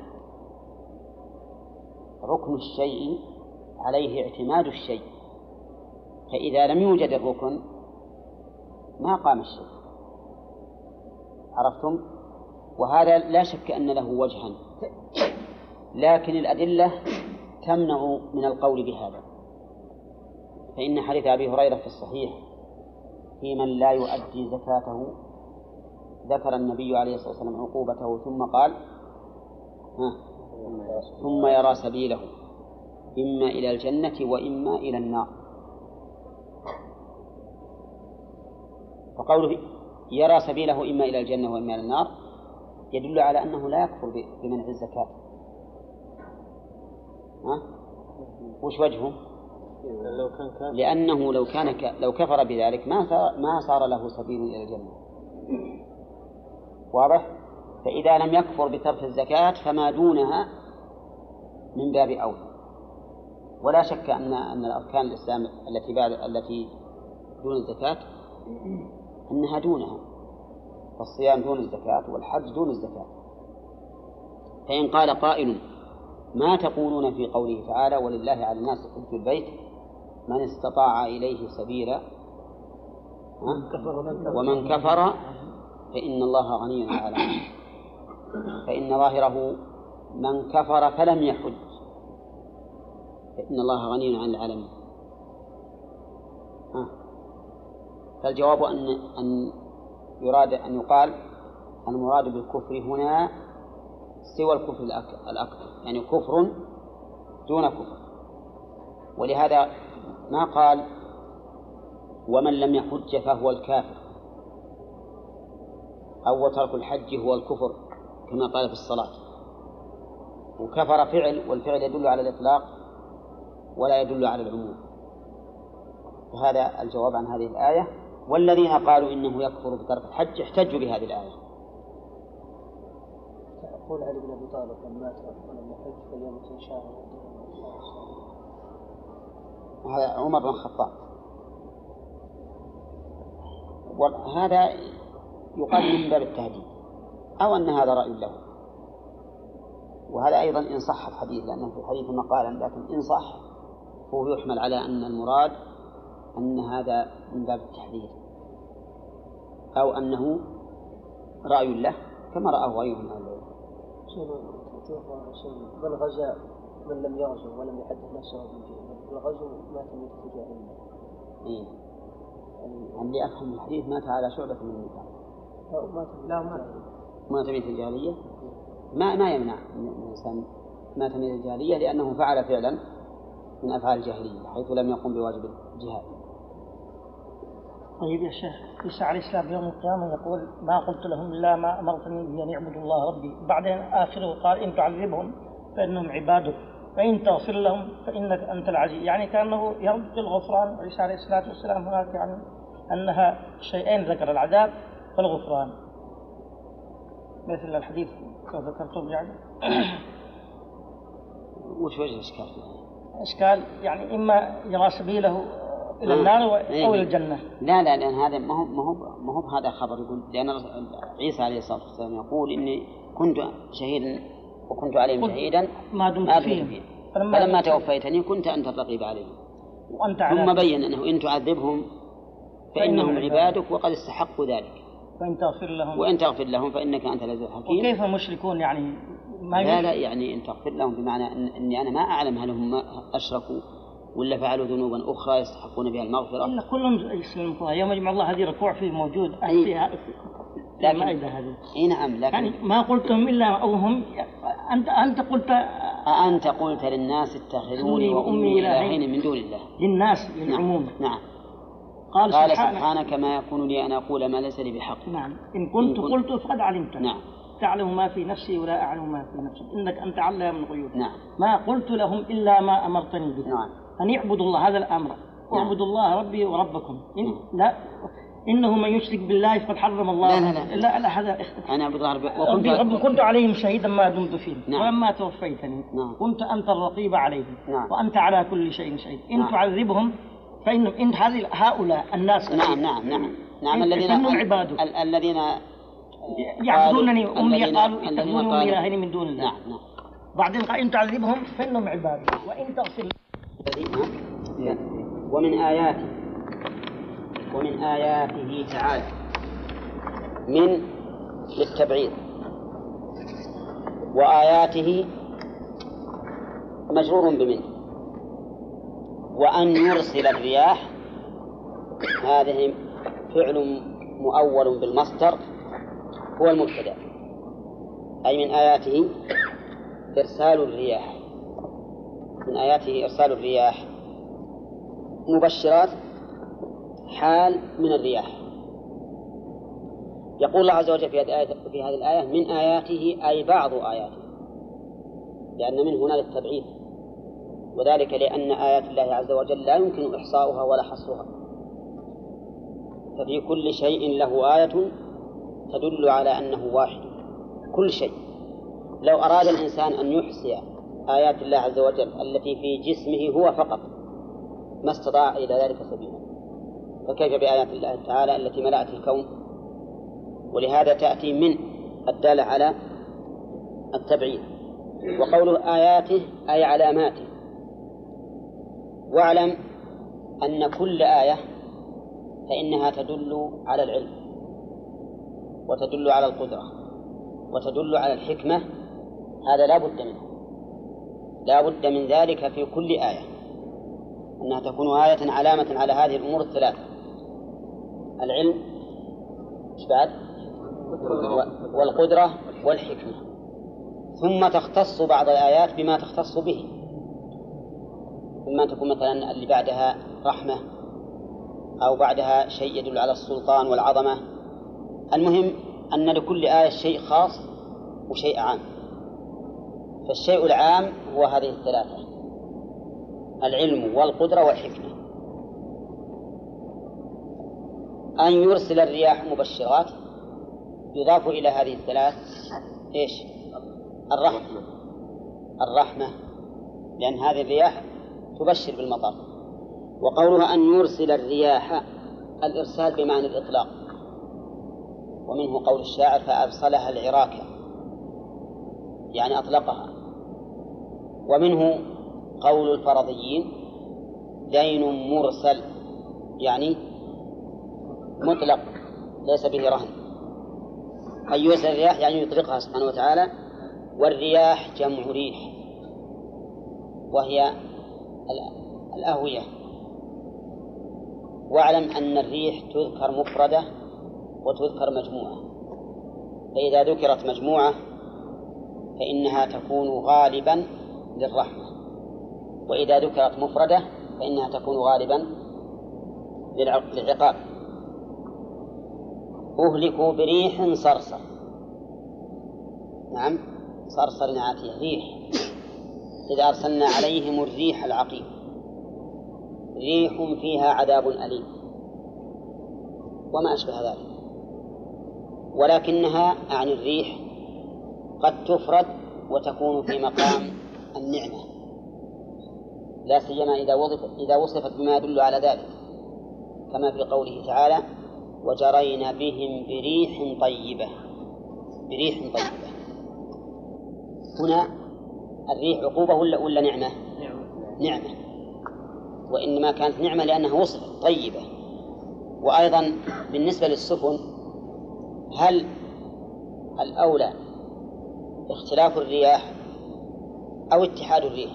ركن الشيء عليه اعتماد الشيء، فإذا لم يوجد الركن ما قام الشيء. عرفتم؟ وهذا لا شك أن له وجها، لكن الأدلة تمنع من القول بهذا. فإن حديث أبي هريرة في الصحيح في من لا يؤدي زكاته ذكر النبي عليه الصلاة والسلام عقوبته ثم قال: ثم يرى سبيله إما إلى الجنة وإما إلى النار. فقوله يرى سبيله إما إلى الجنة وإما إلى النار يدل على أنه لا يكفر بمنع الزكاة. وش وجهه؟ لأنه لو كفر بذلك ما صار له سبيل إلى الجنة. واضح؟ فإذا لم يكفر بترك الزكاة فما دونها من باب أولى. ولا شك أن الأركان الإسلام التي دون الزكاة أنها دونها، فالصيام دون الزكاة والحج دون الزكاة. فإن قال قائل: ما تقولون في قوله تعالى: ولله على الناس حج البيت من استطاع إليه سبيلا ومن كفر فإن الله غني عن العالمين. فإن ظاهره من كفر فلم يحج فإن الله غني عن العالمين. فالجواب أن يراد أن يقال المراد بالكفر هنا سوى الكفر الأكبر، يعني كفر دون كفر. ولهذا ما قال ومن لم يحج فهو الكافر، أو ترك الحج هو الكفر كما قال في الصلاة. وكفر فعل، والفعل يدل على الإطلاق ولا يدل على العموم. فهذا الجواب عن هذه الآية. والذين قالوا إنه يكفر بترك الحج احتجوا بهذه الآية. يقول علي بن أبي طالب لما مات ولم يحج فليمت إن شاء الله. هذا عمر بن الخطاب. وهذا يقال من باب التهديد، أو أن هذا رأي له. وهذا أيضا إن صح الحديث، لأنه في الحديث مقالا، لكن إن صح هو يحمل على أن المراد أن هذا من باب التحذير، أو أنه رأي له كما رأه غيره من العلماء. من غزا من لم يغزو ولم يحدث نفسه بالغزو ما تميت الجاهلية. اللي أفهم الحديث مات على شعبة من النفاق. لا ما تميت الجاهلية ما يمنع الإنسان ما تميت الجاهلية، لأنه فعل فعلا من أفعال الجاهلية حيث لم يقم بواجب الجهاد. طيب يا شيخ، عيسى عليه السلام يوم القيامة يقول ما قلت لهم إلا ما أمرتني به أن يعبدوا الله ربي، بعدين آخره قال إن تعذبهم فإنهم عبادك فإن تغفر لهم فإنك أنت العزيز، يعني كأنه يرد الغفران. عيسى عليه الصلاة والسلام هناك يعني أنها شيئين ذكر، العذاب والغفران، مثل الحديث ذكرتم يعني. وش وجه الإشكال؟ إشكال يعني إما يرى سبيله إلى النار أو إلى الجنة. لا لأن هذا ما هو هذا خبر يقول، لأن عيسى عليه الصلاة والسلام يقول إني كنت شهيدا وكنت عليهم شهيدا ما دمت فيهم فلما توفيتني كنت أنت الرقيب عليهم. ثم بين أنه إن تعذبهم فإنهم عبادك وقد استحقوا ذلك وإن تغفر لهم فإنك أنت العزيز الحكيم. وكيف المشركون يعني ما لا يعني إن تغفر لهم بمعنى أني أنا ما أعلم هل هم أشركوا ولا فعلوا ذنوبا أخرى يستحقون بها المغفرة. إلا كلهم يسلم يوم يجمع الله هذه ركوع فيه موجود فيها المائدة هذه. نعم، لكن يعني ما قلتم إلا أو هم أنت قلت للناس اتخذوني وأمي إلهين من دون الله، للناس للعموم. نعم. قال سبحانك ما يكون لي أن أقول ما ليس لي بحق. نعم. إن كنت قلت فقد علمت. نعم. تعلم ما في نفسي ولا أعلم ما في نفسك إنك أنت علام الغيوب. نعم. ما قلت لهم إلا ما أمرتني به. نعم. أن يعبدوا الله، هذا الأمر. واعبدوا الله ربي وربكم. لا إنه من يشرك بالله فقد حرم الله. لا هذا أنا أعبد الله ربي كنت عليهم شهيدا ما دمت فيهم. نعم. ولما توفيتني كنت أنت الرقيب عليهم. نعم. وأنت على كل شيء شهيد. إن تعذبهم فإنهم إن هؤلاء الناس نعم الذين عبادك الذين يعبدونني أمي قالوا اتخذوني إلهين من دون الله. نعم. بعدين قال إن تعذبهم فإنهم عبادك وإن تغفر. ومن آياته تعالى من للتبعيض، وآياته مجرور بمن، وأن يرسل الرياح هذه فعل مؤول بالمصدر هو المبتدأ، أي من آياته إرسال الرياح. من آياته إرسال الرياح مبشرات حال من الرياح. يقول الله عز وجل في هذه الآية من آياته أي بعض آياته، لأن من هنا للتبعيد، وذلك لأن آيات الله عز وجل لا يمكن إحصاؤها ولا حصرها، ففي كل شيء له آية تدل على أنه واحد. كل شيء لو أراد الإنسان أن يحصي آيات الله عز وجل التي في جسمه هو فقط ما استطاع إلى ذلك سبيلا، فكيف بآيات الله تعالى التي ملأت الكون؟ ولهذا تأتي من الدالة على التبعيد. وقوله آياته أي علاماته. واعلم أن كل آية فإنها تدل على العلم وتدل على القدرة وتدل على الحكمة، هذا لا بد منه، لا بد من ذلك في كل آية، أنها تكون آية علامة على هذه الأمور الثلاثة: العلم والقدرة والحكمة. ثم تختص بعض الآيات بما تختص به، إما تكون مثلا اللي بعدها رحمة أو بعدها شيء يدل على السلطان والعظمة. المهم أن لكل آية شيء خاص وشيء عام، فالشيء العام هو هذه الثلاثة: العلم والقدرة والحكمة. أن يرسل الرياح مبشرات يضاف إلى هذه الثلاث إيش؟ الرحمة، لأن هذه الرياح تبشر بالمطر. وقولها أن يرسل الرياح الإرسال بمعنى الإطلاق، ومنه قول الشاعر فأرسلها العراك، يعني أطلقها. ومنه قول الفرضيين دين مرسل يعني مطلق ليس به رهن. أن يرسل الرياح يعني يطلقها سبحانه وتعالى. والرياح جمع ريح وهي الأهوية. واعلم أن الريح تذكر مفردة وتذكر مجموعة، فإذا ذكرت مجموعة فإنها تكون غالبا للرحمة، وإذا ذكرت مفردة فإنها تكون غالبا للعقاب. أهلكوا بريح صرصر. نعم صرصر نعاتية ريح. إذا أرسلنا عليهم الريح العقيم ريح فيها عذاب أليم وما أشبه ذلك. ولكنها عن الريح قد تفرد وتكون في مقام النعمة، لا سيما إذا وصفت بما يدل على ذلك، كما في قوله تعالى وجرينا بهم بريح طيبة. بريح طيبة هنا الريح عقوبة ولا نعمة؟ نعمة، وإنما كانت نعمة لأنها وصفت طيبة. وأيضا بالنسبة للسفن هل الأولى اختلاف الرياح أو اتحاد الريح؟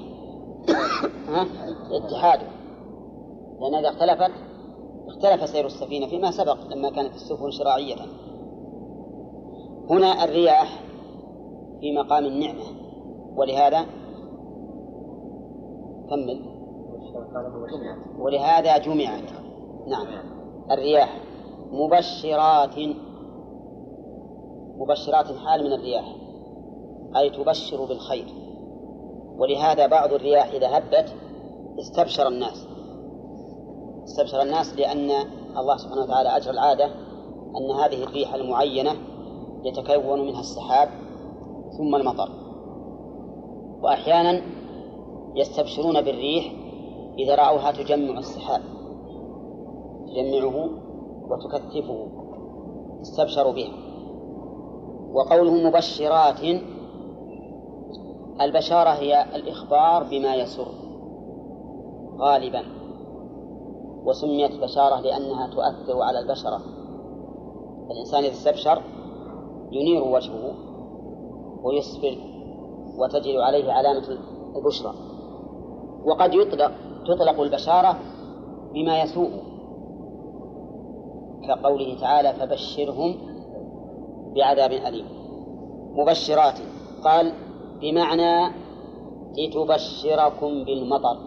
اتحاده، لأن إذا اختلف سير السفينة فيما سبق لما كانت السفن شراعية. هنا الرياح في مقام النعمة، ولهذا كمل ولهذا جمعت. نعم الرياح مبشرات حال من الرياح أي تبشر بالخير. ولهذا بعض الرياح إذا هبت استبشر الناس لأن الله سبحانه وتعالى أجرى العادة أن هذه الريح المعينة يتكون منها السحاب ثم المطر. وأحيانا يستبشرون بالريح إذا رأوها تجمع السحاب، تجمعه وتكثفه، استبشروا بها. وقوله مبشرات، البشارة هي الإخبار بما يسر غالبا، وسميت بشارة لأنها تؤثر على البشرة. الإنسان إذا استبشر ينير وجهه ويسفر وتجد عليه علامة البشرى. وقد تطلق البشارة بما يسوء، كقوله تعالى فبشرهم بعذاب أليم. مبشرات قال بمعنى لتبشركم بالمطر.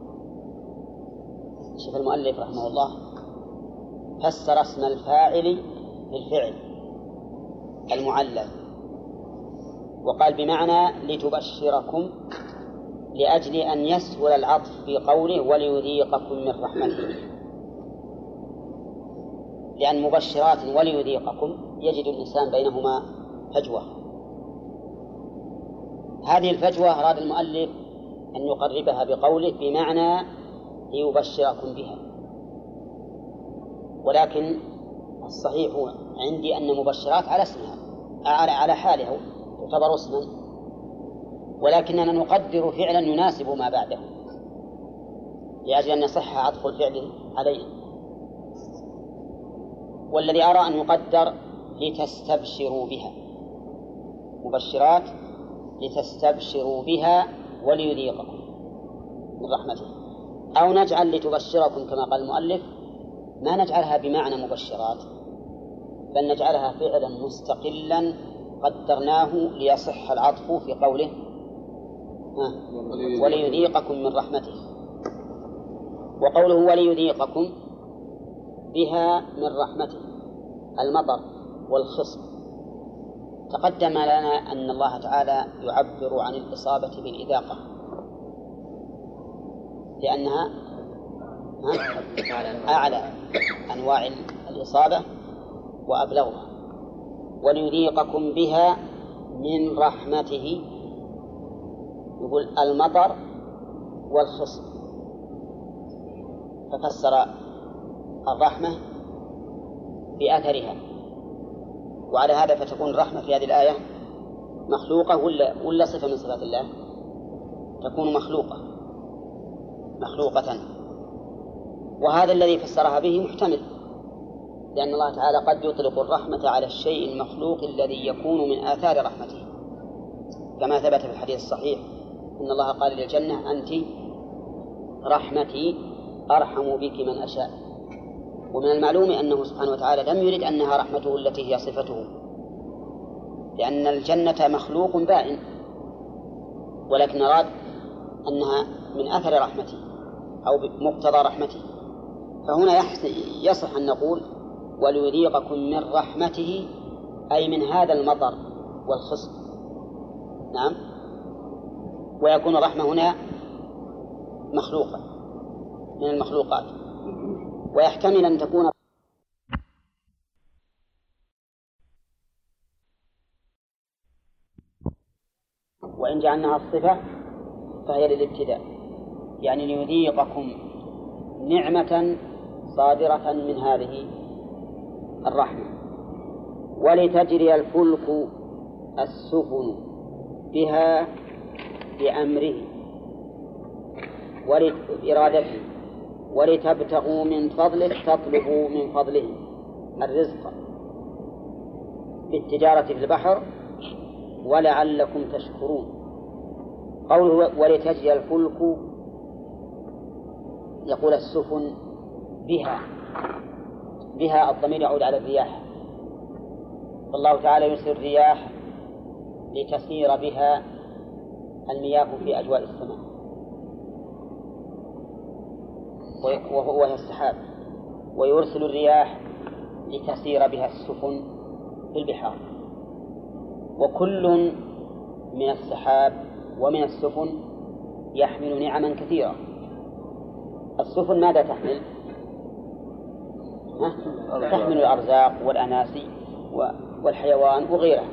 شوف المؤلف رحمه الله فسر اسم الفاعل بالفعل المعلل، وقال بمعنى لتبشركم لأجل أن يسهل العطف في قوله وليذيقكم من رحمته، لأن مبشرات وليذيقكم يجد الإنسان بينهما فجوة. هذه الفجوة أراد المؤلف أن يقربها بقوله بمعنى ليبشركم بها. ولكن الصحيح عندي أن مبشرات على اسمها على حالها تعتبر اسما، ولكننا نقدر فعلا يناسب ما بعده لأجل أن يصح عطف الفعل عليه. والذي أرى أن يقدر لتستبشروا بها، مبشرات لتستبشروا بها وليذيقكم من رحمته. أو نجعل لتبشركم كما قال المؤلف، ما نجعلها بمعنى مبشرات بل نجعلها فعلا مستقلا قدرناه ليصح العطف في قوله وليذيقكم من رحمته. وقوله وليذيقكم بها من رحمته المطر والخصب. تقدم لنا أن الله تعالى يعبر عن الإصابة بالإذاقة لأنها أعلى أنواع الإصابة وأبلغها. وليذيقكم بها من رحمته، يقول المطر والخصب، ففسر الرحمة بأثرها. وعلى هذا فتكون الرحمة في هذه الآية مخلوقة ولا صفة من صفات الله؟ تكون مخلوقة وهذا الذي فسرها به محتمل، لأن الله تعالى قد يطلق الرحمة على الشيء المخلوق الذي يكون من آثار رحمته، كما ثبت في الحديث الصحيح إن الله قال للجنة أنت رحمتي أرحم بك من أشاء. ومن المعلوم أنه سبحانه وتعالى لم يرد أنها رحمته التي هي صفته، لأن الجنة مخلوق بائن، ولكن أراد أنها من أثر رحمته أو مقتضى رحمته. فهنا يصح أن نقول وليذيقكم من رحمته، أي من هذا المطر والخصب. نعم. ويكون الرحمة هنا مخلوقة من المخلوقات، ويحتمل أن تكون وإن جعلناها الصفة فهي للابتداء، يعني ليذيقكم نعمة صادرة من هذه الرحمة. ولتجري الفلك السفن بها بأمره ولإرادته ولتبتغوا من فضله، تطلبوا من فضله الرزق بالتجارة في البحر ولعلكم تشكرون. قوله ولتجري الفلك، يقول السفن بها الضمير يعود على الرياح، فالله تعالى يرسل الرياح لتسير بها المياه في أجواء السماء، وهو السحاب، ويرسل الرياح لتسير بها السفن في البحار. وكل من السحاب ومن السفن يحمل نعما كثيرة. السفن ماذا تحمل؟ تحمل الأرزاق والأناسي والحيوان وغيرها.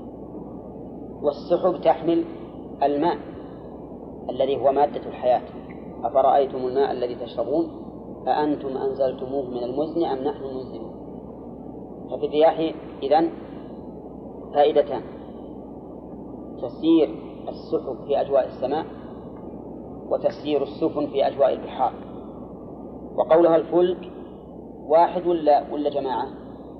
والسحب تحمل الماء الذي هو مادة الحياة. أفرأيتم الماء الذي تشربون أأنتم أنزلتموه من المزن أم نحن المنزلون. ففي الرياح إذن فائدتان: تسير السحب في أجواء السماء، وتسير السفن في أجواء البحار. وقولها الفلك واحد ولا جماعة؟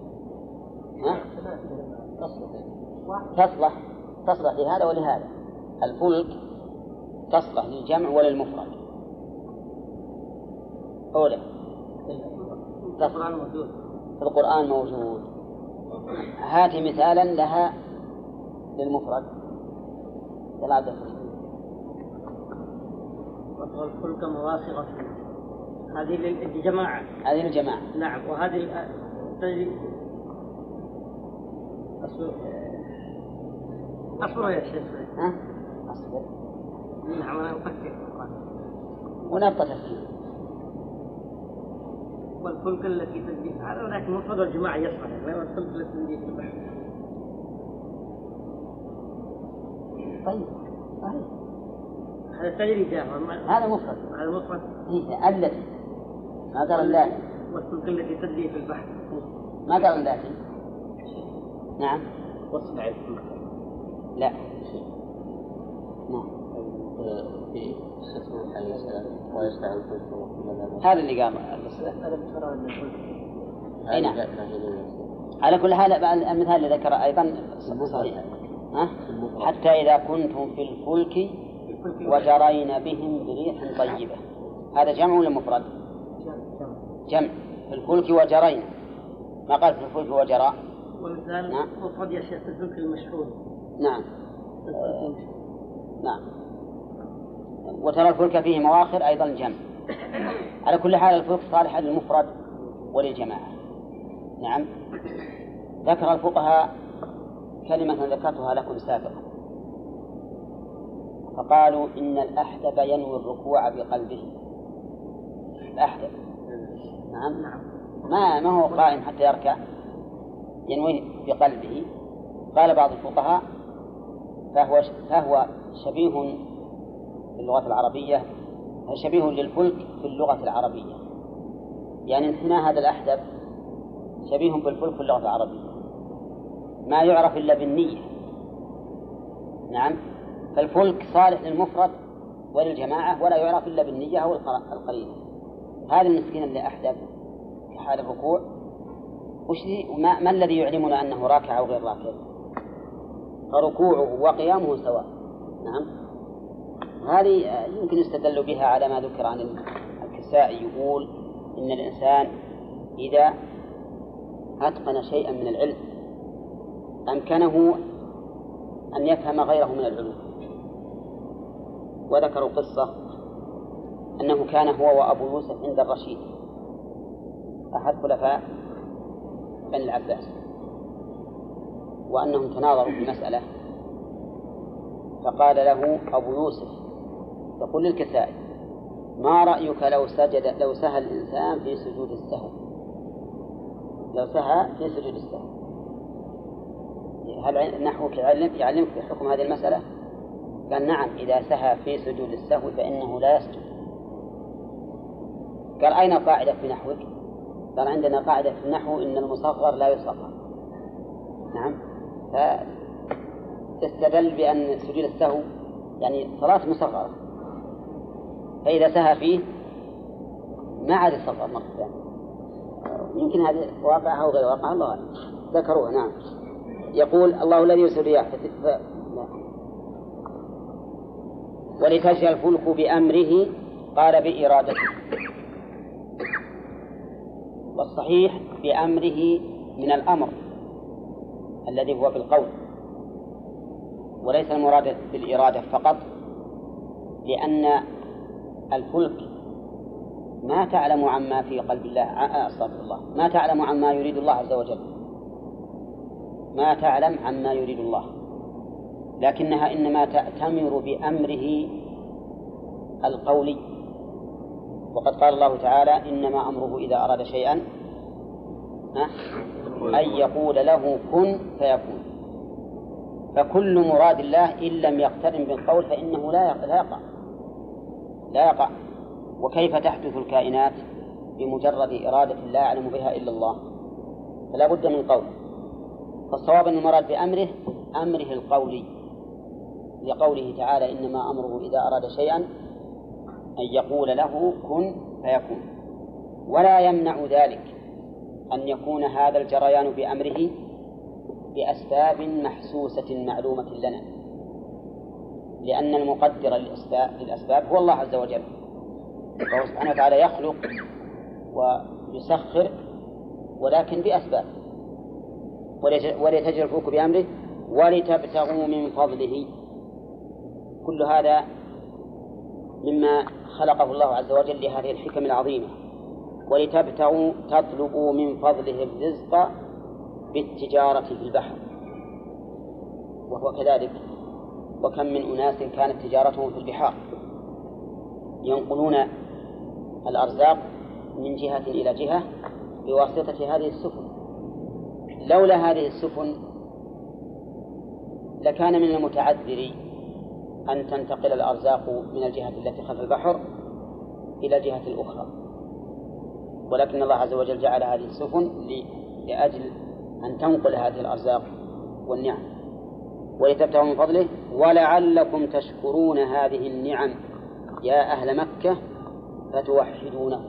تصلح لهذا ولهذا. الفلك تصلح للجمع وللمفرد. أولا في القرآن موجود. هات مثالا لها للمفرد. والفلك مواصغة، هذه للجماعة. هذه للجماعة. نعم. وهذه أصبر يا شيخ. أصبر. نعم. أنا أفكر ونبقى تفكير. والفلك التي تجري هذا، ولكن مفرد الجماعة يصلح، غير الفلك التي تجري في البحر. طيب هذا تجري جاهز. هذا مفرد. هذا مفرد. هي التي ما قال اللاتي. والفلك التي تجري في البحر ما قال اللاتي. نعم. واصنع الفلك. لا. نعم. في شخص عليه السلام ويصنع الفلك. هذا اللي قام. هذا بشرى الفلك. أي نعم. على كل حال المثال اللي ذكر أيضا صحيح. حتى إذا كنتم في الفلك وجرين بهم بريح طيبة. هذا جمع ولا مفرد؟ جمع. في الفلك وجرين، ما قال في الفلك وجرى. والمثال مفرد يا شيخ، الفلك المشحون. نعم. نعم. وترى الفلك فيه مواخر أيضا جمع. على كل حال الفلك صالح للمفرد وللجماعة. نعم. ذكر الفقهاء كلمة ذكرتها لكم سابقا، فقالوا إن الأحدب ينوي الركوع بقلبه. الأحدب نعم ما هو قائم حتى يركع، ينوي بقلبه. قال بعض الفقهاء فهو شبيه في اللغة العربية، شبيه للفلك في اللغة العربية، يعني انحناء هذا الأحدب شبيه بالفلك في اللغة العربية، ما يعرف إلا بالنية. نعم. فالفلك صالح للمفرد وللجماعة، ولا يعرف إلا بالنية أو القرينة. هذا المسكين اللي أحدث في حال الركوع ما الذي يعلمنا أنه راكع أو غير راكع؟ فركوعه وقيامه سواء. نعم. هذه يمكن يستدل بها على ما ذكر عن الكسائي، يقول إن الإنسان إذا أتقن شيئا من العلم أمكنه أن يفهم غيره من العلوم. وذكروا قصة أنه كان هو وأبو يوسف عند الرشيد أحد خلفاء بني العباس، وأنهم تناظروا في مسألة، فقال له أبو يوسف يقول للكسائي: ما رأيك لو سهى الإنسان في سجود السهو؟ لو سهى في سجود السهو، هل نحوك يعلمك بحكم هذه المسألة؟ قال: نعم، إذا سهى في سجود السهو فإنه لا يسجد. قال: أين قاعدة في نحوك؟ قال: عندنا قاعدة في النحو إن المصغر لا يصغر. نعم. فاستدل بأن سجود السهو يعني صلاة مصغرة، فإذا سهى فيه ما عاد يصغر مرة ثانية. يمكن هذه واقعها أو غير واقعها، الله أعلم. ذكروها. نعم. يقول: الله الذي يرسل الرياح ولتجري الفلك بأمره، قال بإرادته. والصحيح بأمره من الأمر الذي هو بالقول، وليس المراد بالإرادة فقط، لأن الفلك ما تعلم عما في قلب الله، أستغفر الله، ما تعلم عما يريد الله عز وجل، ما تعلم عما يريد الله، لكنها إنما تأتمر بأمره القولي. وقد قال الله تعالى: إنما أمره إذا أراد شيئا أن يقول له كن فيكون. فكل مراد الله إن لم يقترن بالقول فإنه لا يقع. وكيف تحدث الكائنات بمجرد إرادة لا يعلم بها إلا الله؟ فلا بد من قول. فالصواب أن المراد بأمره أمره القولي، لقوله تعالى: إنما أمره إذا أراد شيئا أن يقول له كن فيكون. ولا يمنع ذلك أن يكون هذا الجريان بأمره بأسباب محسوسة معلومة لنا، لأن المقدر للأسباب هو الله عز وجل، فهو سبحانه وتعالى يخلق ويسخر ولكن بأسباب. ولتجري الفلك بأمره ولتبتغوا من فضله. كل هذا مما خلقه الله عز وجل لهذه الحكم العظيمة. ولتبتغوا تطلبوا من فضله الرزق بالتجارة في البحر، وهو كذلك. وكم من أناس كانت تجارتهم في البحار ينقلون الأرزاق من جهة إلى جهة بواسطة هذه السفن. لولا هذه السفن لكان من المتعذر أن تنتقل الأرزاق من الجهة التي خلف البحر إلى الجهة الأخرى، ولكن الله عز وجل جعل هذه السفن لأجل أن تنقل هذه الأرزاق والنعم. ولتبتغوا من فضله ولعلكم تشكرون هذه النعم يا أهل مكة فتوحدونه.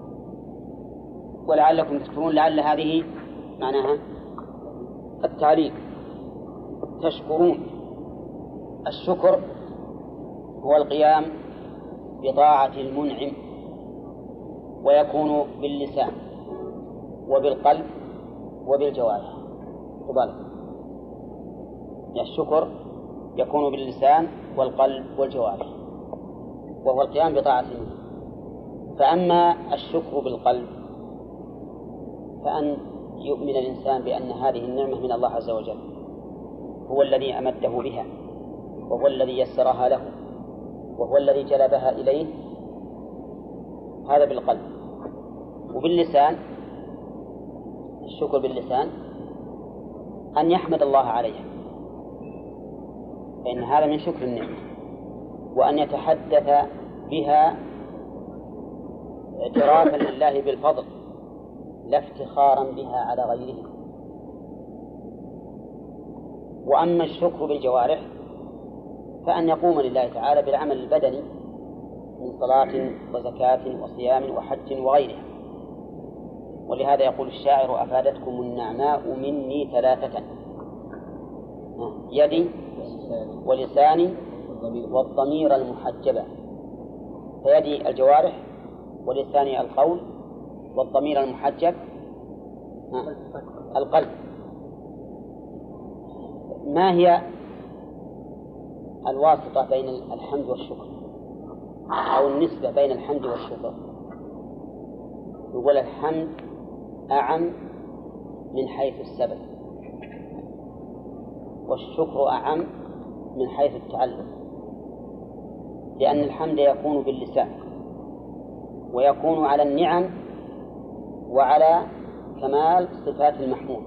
ولعلكم تشكرون، لعل هذه معناها التعليق. تشكرون، الشكر هو القيام بطاعة المنعم، ويكون باللسان وبالقلب وبالجوارح. الشكر يكون باللسان والقلب والجوارح، وهو القيام بطاعة المنعم. فأما الشكر بالقلب فأن يؤمن الإنسان بأن هذه النعمة من الله عز وجل، هو الذي أمده بها، وهو الذي يسرها له، وهو الذي جلبها إليه. هذا بالقلب. وباللسان، الشكر باللسان أن يحمد الله عليها، فإن هذا من شكر النعمة، وأن يتحدث بها اعترافا لله بالفضل لا افتخارا بها على غيره. وأما الشكر بالجوارح فأن يقوم لله تعالى بالعمل البدني من صلاة وزكاة وصيام وحج وغيرها. ولهذا يقول الشاعر: أفادتكم النعماء مني ثلاثة: يدي ولساني والضمير المحجبة. فيدي الجوارح، ولساني القول، والضمير المحجب القلب. ما هي الواسطة بين الحمد والشكر، أو النسبة بين الحمد والشكر؟ يقول الحمد أعم من حيث السبب، والشكر أعم من حيث التعلق، لأن الحمد يكون باللسان ويكون على النعم وعلى كمال صفات المحمود.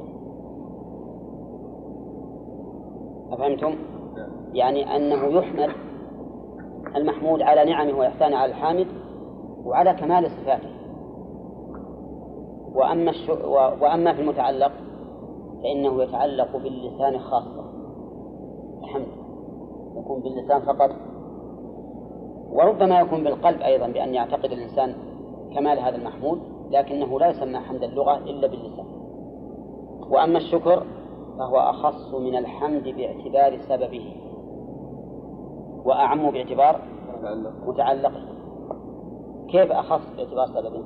أفهمتم؟ يعني أنه يحمد المحمود على نعمه وإحسانه على الحامد وعلى كمال صفاته. وأما في المتعلق فإنه يتعلق باللسان خاصة. الحمد يكون باللسان فقط، وربما يكون بالقلب أيضا، بأن يعتقد الإنسان كمال هذا المحمود، لكنه لا يسمى حمد اللغة إلا باللسان. وأما الشكر فهو أخص من الحمد باعتبار سببه، وأعم باعتبار متعلقه. كيف أخص باعتبار سببه؟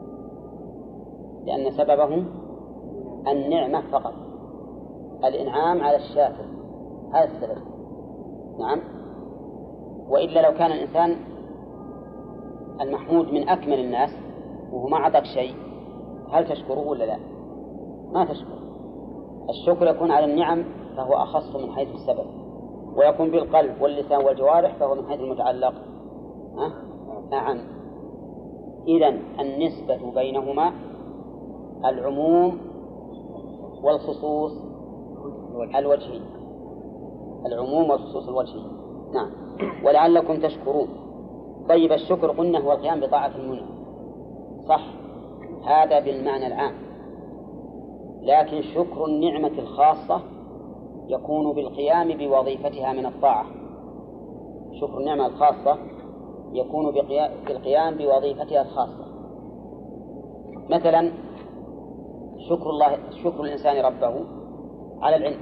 لأن سببه النعمة فقط، الإنعام على الشاكر، هذا السبب. نعم. وإلا لو كان الإنسان المحمود من أكمل الناس وهو ما أعطاك شيء، هل تشكره ولا لا؟ ما تشكر. الشكر يكون على النعم فهو أخص من حيث السبب، ويكون بالقلب واللسان والجوارح فهو من حيث المتعلق أعم. إذن النسبة بينهما العموم والخصوص الوجهي، العموم والخصوص الوجهي. نعم. ولعلكم تشكرون. طيب، الشكر قلنا هو القيام بطاعة المنعم، صح؟ هذا بالمعنى العام. لكن شكر النعمة الخاصة يكون بالقيام بوظيفتها من الطاعة. شكر النعمة الخاصة يكون بالقيام بوظيفتها الخاصة. مثلا شكر الإنسان ربه على العلم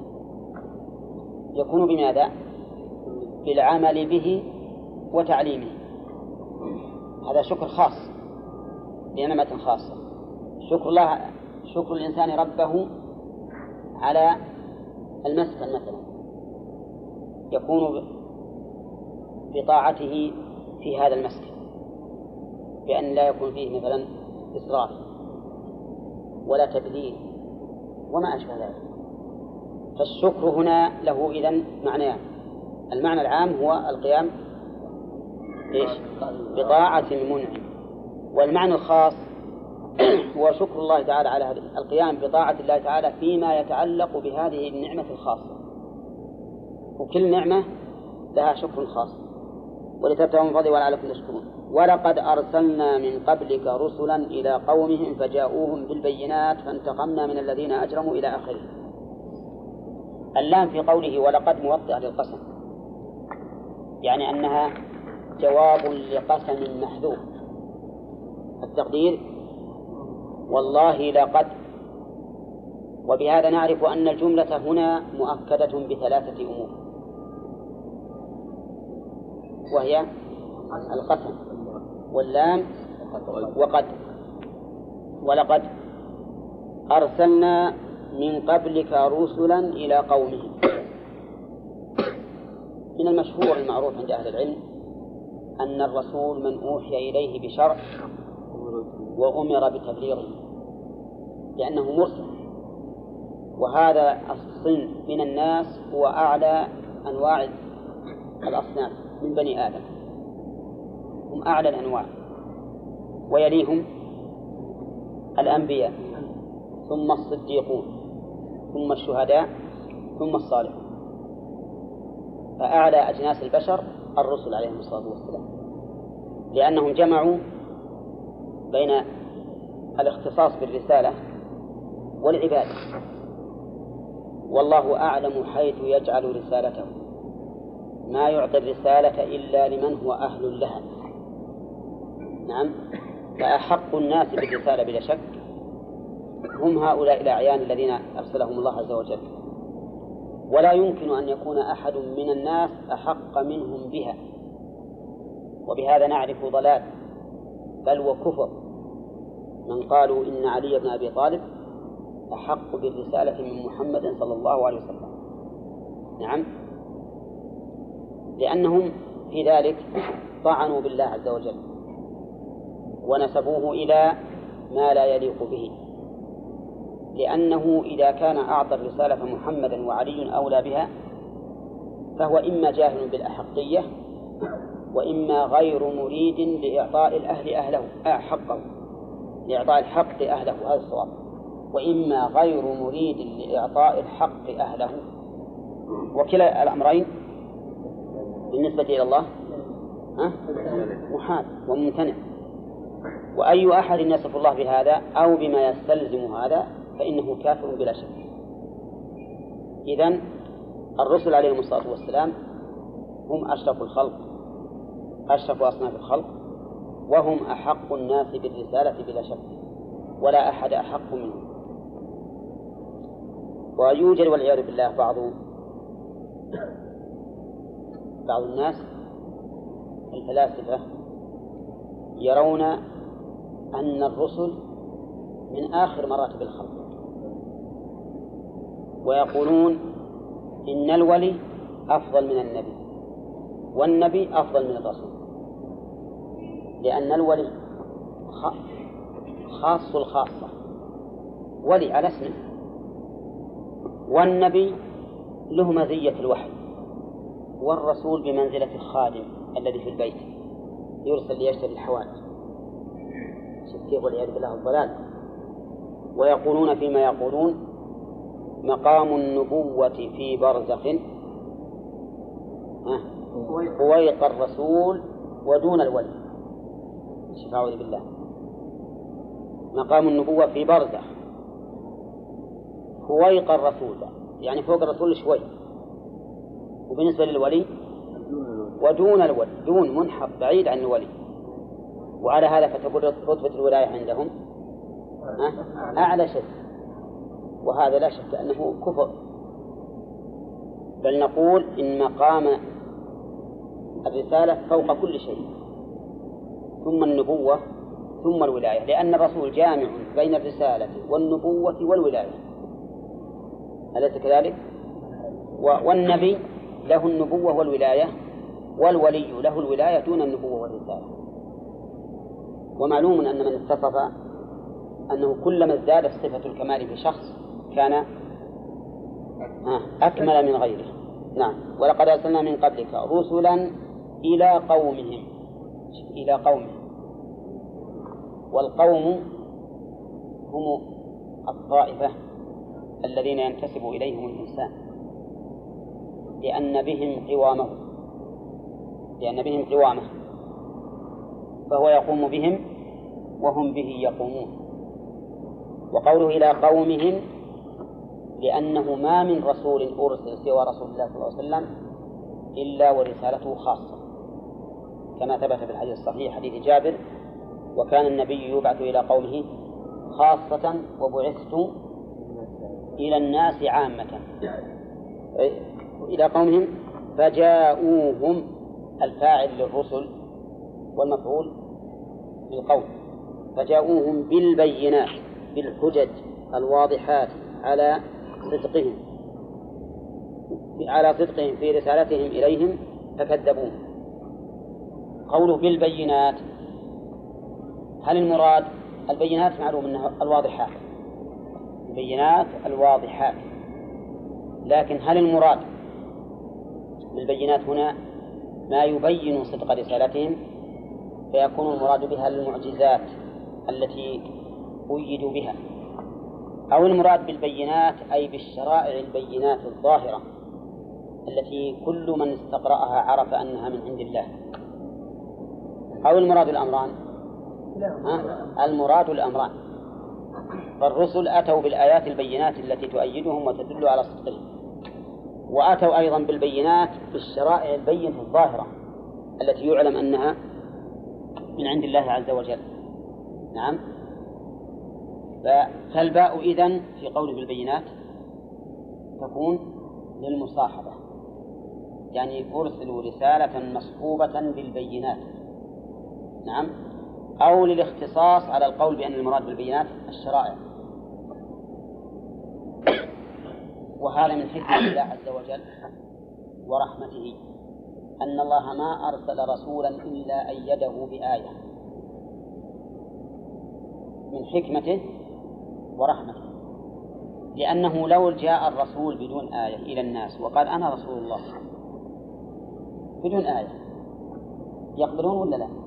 يكون بماذا؟ بالعمل به وتعليمه. هذا شكر خاص بنعمة خاصة. شكر الإنسان ربه على المسكن مثلا يكون بطاعته في هذا المسكن، بأن لا يكون فيه مثلا إسراف ولا تبذير وما أشبه ذلك. فالشكر هنا له إذن معنيان: المعنى العام هو القيام بطاعة المنعم، والمعنى الخاص هو شكر الله تعالى على القيام بطاعة الله تعالى فيما يتعلق بهذه النعمة الخاصة. وكل نعمة لها شكر خاص. ولتبتغوا من فضله ولعلكم تشكرون. ولقد أرسلنا من قبلك رسلا إلى قومهم فجاءوهم بالبينات فانتقمنا من الذين أجرموا إلى آخره. اللام في قوله ولقد موطئة للقسم، يعني أنها جواب لقسم محذوف. التقدير والله لقد. وبهذا نعرف أن الجملة هنا مؤكدة بثلاثة أمور، وهي القسم واللام وقد. ولقد أرسلنا من قبلك رسلا إلى قومهم. من المشهور المعروف عند أهل العلم أن الرسول من أوحي إليه بشرع وأمر بتبليغه، لأنه مرسل. وهذا الصنف من الناس هو أعلى أنواع الأصناف من بني آدم، هم أعلى الأنواع، ويليهم الأنبياء، ثم الصديقون، ثم الشهداء، ثم الصالحون. فأعلى أجناس البشر الرسل عليهم الصلاة والسلام، لأنهم جمعوا بين الاختصاص بالرسالة والعبادة. والله أعلم حيث يجعل رسالته، ما يعطي الرسالة إلا لمن هو أهل لها. نعم، فأحق الناس بالرسالة بلا شك هم هؤلاء الأعيان الذين أرسلهم الله عز وجل، ولا يمكن أن يكون أحد من الناس أحق منهم بها، وبهذا نعرف ضلال بل وكفر من قالوا إن علي بن أبي طالب أحق بالرسالة من محمد صلى الله عليه وسلم. نعم، لأنهم في ذلك طعنوا بالله عز وجل ونسبوه إلى ما لا يليق به، لأنه إذا كان أعطى الرسالة محمدا وعلي أولى بها فهو إما جاهل بالأحقية وإما غير مريد لإعطاء الأهل أهله حقه، لإعطاء الحق أهله، هذا الصواب، وإما غير مريد لإعطاء الحق أهله، وكلا الأمرين بالنسبة إلى الله محال وممتنع. وأي أحد يصف الله بهذا أو بما يستلزم هذا فإنه كافر بلا شك. إذن الرسل عليهم الصلاة والسلام هم أشرف الخلق، أشرف أصناف الخلق، وهم أحق الناس بالرسالة بلا شك، ولا أحد أحق منهم. ويوجد والعياذ بالله بعض الناس الفلاسفة يرون أن الرسل من آخر مراتب الخلق، ويقولون إن الولي أفضل من النبي والنبي أفضل من الرسول، لأن الولي خاص الخاصة، ولي على اسمه، والنبي له مزية الوحي، والرسول بمنزلة الخادم الذي في البيت يرسل ليشتري الحوائج. كيف والعياذ بالله الضلال. ويقولون فيما يقولون مقام النبوة في برزخ فويق الرسول ودون الولي. أعوذ بالله. مقام النبوة في برزخ فويق الرسول، يعني فوق الرسول شوي، وبالنسبة للولي ودون الولي، دون منحط بعيد عن الولي. وعلى هذا فتقول رتبة الولاية عندهم أعلى شيء، وهذا لا شك أنه كفر. بل نقول إن مقام الرسالة فوق كل شيء، ثم النبوة ثم الولاية، لأن الرسول جامع بين الرسالة والنبوة والولاية، أليس كذلك؟ والنبي له النبوة والولاية، والولي له الولاية دون النبوة والرسالة. ومعلوم أن من اتصف أنه كلما ازدادت صفة الكمال في شخص كان أكمل من غيره. نعم. ولقد أرسلنا من قبلك رسلا إلى قومهم، إلى قومهم، والقوم هم الطائفة الذين ينتسب إليهم الإنسان لأن بهم قوامه، فهو يقوم بهم وهم به يقومون. وقوله إلى قومهم لأنه ما من رسول أرسل سوى رسول الله صلى الله عليه وسلم إلا ورسالته خاصة، كما ثبت في الحديث الصحيح حديث جابر: وكان النبي يبعث إلى قومه خاصة وبعثت إلى الناس عامة. إلى قومهم فجاءوهم، الفاعل للرسل والمفعول للقوم، فجاءوهم بالبينات، بالحجج الواضحات على صدقهم في رسالتهم إليهم فكذبوه. قوله بالبينات، هل المراد البينات؟ معلوم أنها الواضحات، البينات الواضحات، لكن هل المراد بالبينات هنا ما يبين صدق رسالتهم، فيكون المراد بها المعجزات التي أيدوا بها، أو المراد بالبينات أي بالشرائع البينات الظاهرة التي كل من استقرأها عرف أنها من عند الله، أو المراد الأمران؟ المراد الأمران. فالرسل أتوا بالآيات البينات التي تؤيدهم وتدل على صدقهم، وأتوا أيضا بالبينات بالشرائع البينة الظاهرة التي يعلم أنها من عند الله عز وجل. نعم. فالباء إذن في قوله بالبينات تكون للمصاحبة، يعني أرسلوا رسالة مصحوبة بالبينات. نعم. أو للاختصاص على القول بأن المراد بالبينات الشرائع. وهذا من حكمة الله عز وجل ورحمته أن الله ما أرسل رسولا إلا أيده بآية، من حكمته ورحمته، لأنه لو جاء الرسول بدون آية إلى الناس وقال أنا رسول الله بدون آية يقبلون ولا لا؟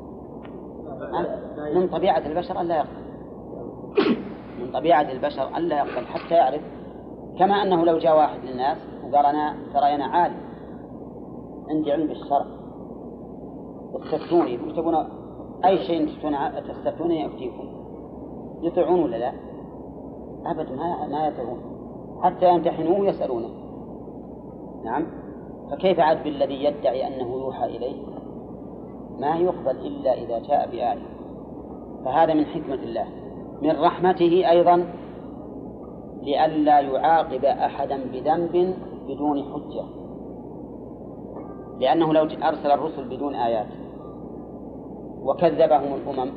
من طبيعة البشر ألا يقبل، من طبيعة البشر ألا يقبل حتى يعرف. كما أنه لو جاء واحد للناس وقال أنا ترى أنا عالم عندي علم بالشرع استفتوني تبون أي شيء تستفتوني أفتيكم، يطيعون ولا لا؟ أبدا ما يطيعون حتى يمتحنوه ويسألونه. نعم. فكيف عاد بالذي يدعي أنه يوحى إليه؟ ما يقبل إلا إذا جاء بآية. فهذا من حكمة الله. من رحمته أيضا لئلا يعاقب أحدا بذنب بدون حجة، لأنه لو أرسل الرسل بدون آيات وكذبهم الأمم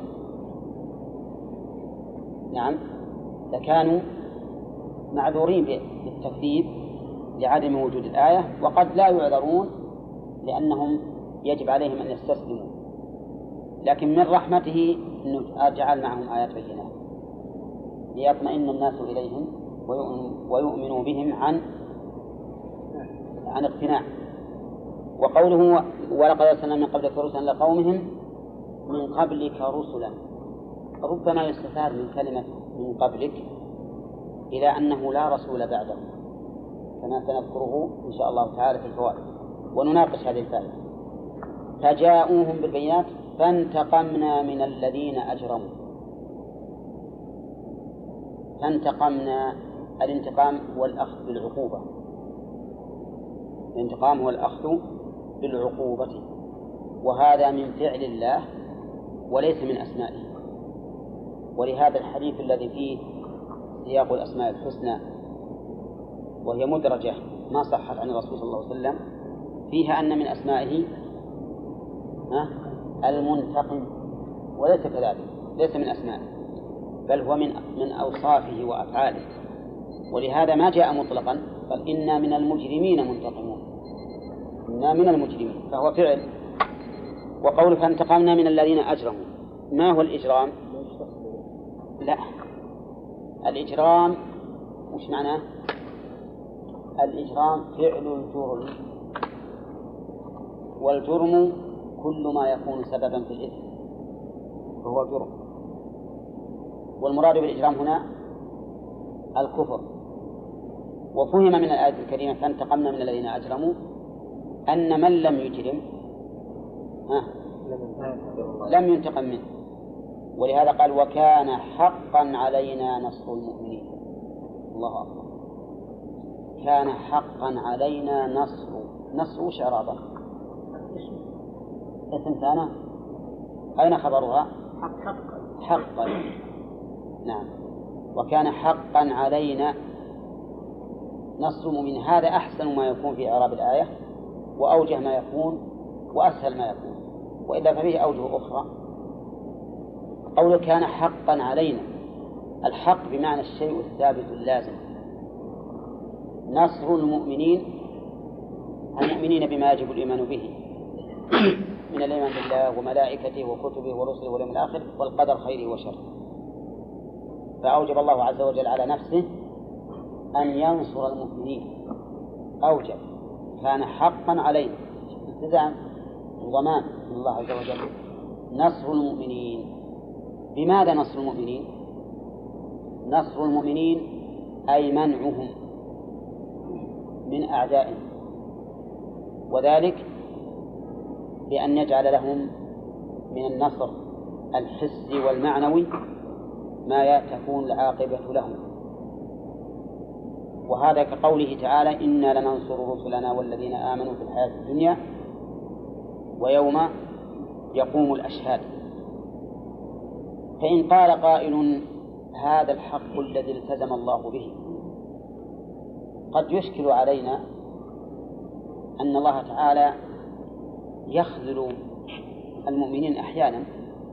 نعم لكانوا معذورين بالتكذيب لعدم وجود الآية، وقد لا يعذرون لأنهم يجب عليهم أن يستسلموا. لكن من رحمته أنه جعل معهم آيات بينات ليطمئن الناس إليهم ويؤمنوا بهم عن اقتناع. وقوله ولقد أرسلنا من قبلك رسلا لقومهم من قبلك رسلا، ربما يستفاد من كلمة من قبلك إلى أنه لا رسول بعده، كما سنذكره إن شاء الله تعالى في الفوائد ونناقش هذه الفائدة. فجاءوهم بالبينات فانتقمنا من الذين أجرموا. فانتقمنا، الانتقام هو الأخذ بالعقوبة، الانتقام هو الأخذ بالعقوبة، وهذا من فعل الله وليس من أسمائه. ولهذا الحديث الذي فيه سياق الأسماء الحسنى وهي مدرجة ما صحت عن الرسول صلى الله عليه وسلم فيها أن من أسمائه المنتقم، وليس كذلك، ليس من أسمائه بل هو من أوصافه وأفعاله. ولهذا ما جاء مطلقا قال إنا من المجرمين منتقمون، إنا من المجرمين، فهو فعل. وقول فانتقمنا من الذين أجرموا، ما هو الإجرام؟ لا، الإجرام وش معناه؟ الإجرام فعل الجرم، والجرم كل ما يكون سببا في الإثم فهو جرم. والمراد بالإجرام هنا الكفر. وفهم من الآية الكريمة فانتقمنا من الذين أجرموا أن من لم يجرم لم ينتقم منه، ولهذا قال وكان حقا علينا نصر المؤمنين. الله أكبر، كان حقا علينا نصر وش إعرابه؟ اسم ثاني. أين خبرها؟ حقا. نعم. وكان حقا علينا نصر المؤمنين. هذا أحسن ما يكون في إعراب الآية وأوجه ما يكون وأسهل ما يكون، وإلا ففيه أوجه أخرى. قوله كان حقا علينا، الحق بمعنى الشيء الثابت اللازم. نصر المؤمنين بما يجب الإيمان به من الإيمان بالله وملائكته وكتبه ورسله واليوم الآخر والقدر خيره وشره. فأوجب الله عز وجل على نفسه أن ينصر المؤمنين، أوجب، كان حقا علينا التزام وضمان من الله عز وجل نصر المؤمنين. بماذا نصر المؤمنين؟ نصر المؤمنين أي منعهم من أعدائهم، وذلك بأن يجعل لهم من النصر الحسي والمعنوي ما تكون العاقبة لهم. وهذا كقوله تعالى إنا لننصر رسلنا والذين آمنوا في الحياة الدنيا ويوم يقوم الأشهاد. فإن قال قائل هذا الحق الذي التزم الله به، قد يشكل علينا أن الله تعالى يخذل المؤمنين أحيانا،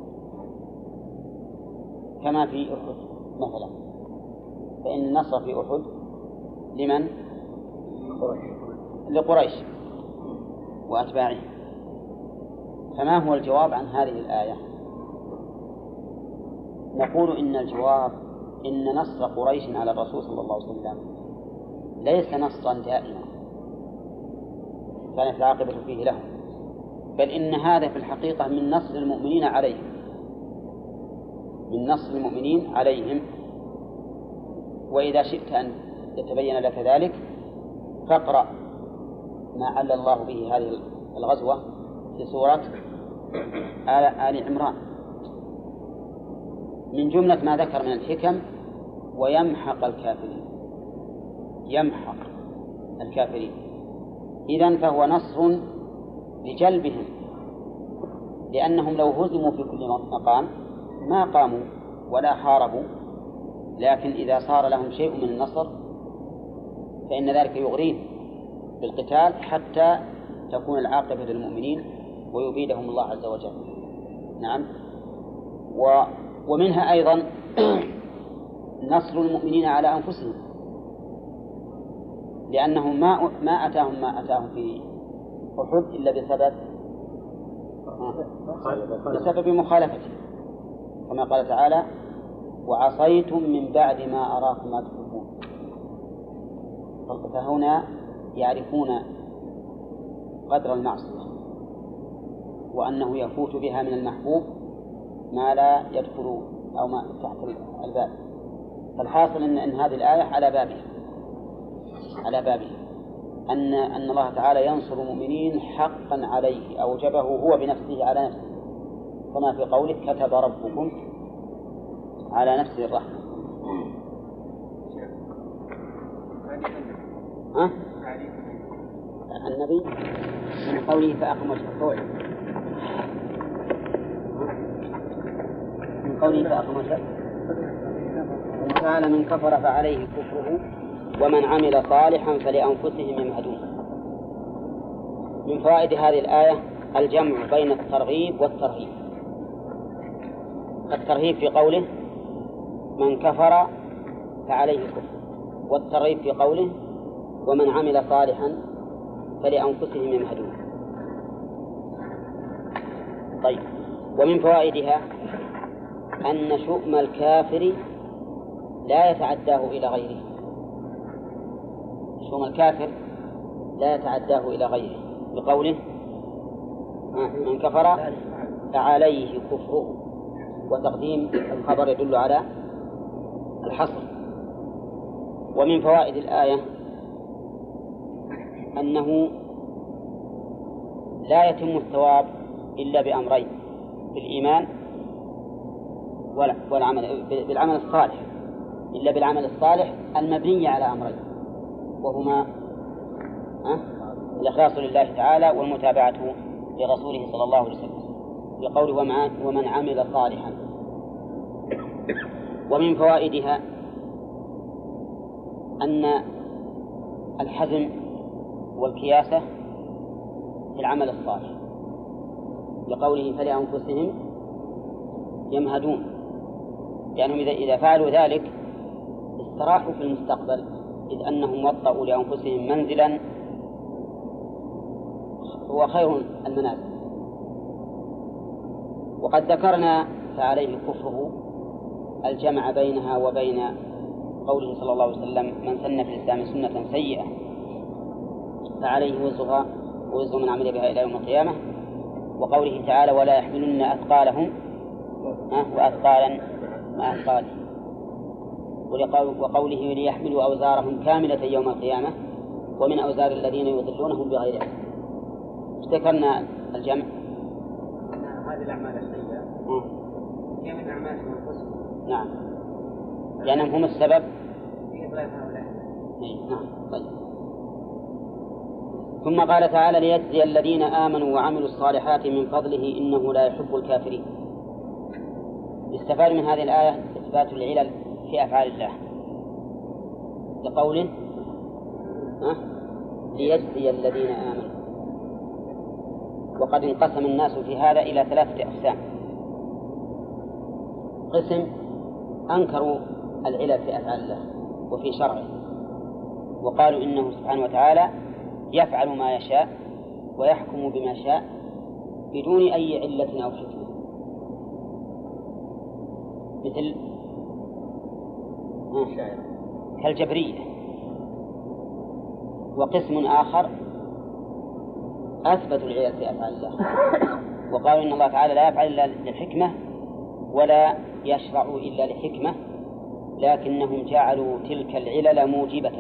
كما في أحد مثلا، فإن النصر في أحد لمن؟ لقريش وأتباعه. فما هو الجواب عن هذه الآية؟ نقول إن الجواب إن نصر قريش على الرسول صلى الله عليه وسلم ليس نصرا دائما كانت العاقبة فيه لهم، بل إن هذا في الحقيقة من نصر المؤمنين عليهم، من نصر المؤمنين عليهم. وإذا شئت أن يتبين لك ذلك فاقرأ ما علّ الله به هذه الغزوة في سورة آل عمران، من جملة ما ذكر من الحكم: ويمحق الكافرين، يمحق الكافرين. إذن فهو نصر لجلبهم، لأنهم لو هزموا في كل مقام ما قاموا ولا حاربوا، لكن إذا صار لهم شيء من النصر فإن ذلك يغريهم بالقتال حتى تكون العاقبة للمؤمنين ويبيدهم الله عز وجل. نعم. ومنها أيضا نصر المؤمنين على أنفسهم، لأنهم ما أتاهم في أحد إلا بسبب مخالفته، كما قال تعالى: وعصيتم من بعد ما أراكم ما تحبون. فهنا يعرفون قدر المعصية وأنه يفوت بها من المحبوب ما لا يدخل أو ما تحت الباب. فالحاصل أن هذه الآية على بابه أن الله تعالى ينصر المؤمنين حقا عليه، أوجبه هو بنفسه على نفسه، كما في قوله: كتب ربكم على نفسه الرحمة. النبي من قوله فأقم وجهك، من قوله فأقم وجهك قال: من كفر فعليه كفره ومن عمل صالحا فلأنفسهم يمهدون. من فوائد هذه الآية الجمع بين الترغيب والترهيب. الترهيب في قوله من كفر فعليه كفر، والترغيب في قوله ومن عمل صالحا فلأنفسهم يمهدون. طيب، ومن فوائدها أن شؤم الكافر لا يتعداه إلى غيره. شؤم الكافر لا يتعداه إلى غيره، بقوله من كفر فعليه كفره، وتقديم الخبر يدل على الحصر. ومن فوائد الآية أنه لا يتم الثواب إلا بأمرين: بالإيمان والعمل بالعمل الصالح، إلا بالعمل الصالح المبني على أمرين، وهما الإخلاص لله تعالى والمتابعة لرسوله صلى الله عليه وسلم، بقوله ومن عمل صالحا. ومن فوائدها أن الحزم والكياسة في العمل الصالح، بقوله فلأنفسهم يمهدون، لأنهم إذا فعلوا ذلك استراحوا في المستقبل، إذ أنهم وطئوا لأنفسهم منزلا هو خير المنازل. وقد ذكرنا فعليه كفره الجمع بينها وبين قوله صلى الله عليه وسلم من سن في الإسلام سنة سيئة فعليه وزرها ووزر من عمل بها إلى يوم القيامة، وقوله تعالى ولا يحملن أثقالهم وأثقالا مع أثقالهم، وقوله ليحملوا أوزارهم كاملة يوم القيامة ومن أوزار الذين يضلونهم بغير علم. ذكرنا الجمع هذه الأعمال السيئة هي من أعمال أنفسهم. نعم، لأنهم هم السبب في إضلال هؤلاء. نعم. طيب. ثم قال تعالى ليجزي الذين آمنوا وعملوا الصالحات من فضله إنه لا يحب الكافرين. يستفاد من هذه الآية إثبات العلل في أفعال الله لقوله ليجزي الذين آمنوا. وقد انقسم الناس في هذا إلى 3 أقسام. قسم أنكروا العلل في أفعال الله وفي شرعه، وقالوا إنه سبحانه وتعالى يفعل ما يشاء ويحكم بما شاء بدون أي علة أو حكمة، مثل كالجبرية. وقسم آخر أثبتوا العلل في أفعال الله وقالوا إن الله تعالى لا يفعل إلا للحكمة ولا يشرع إلا لحكمة، لكنهم جعلوا تلك العلل موجبة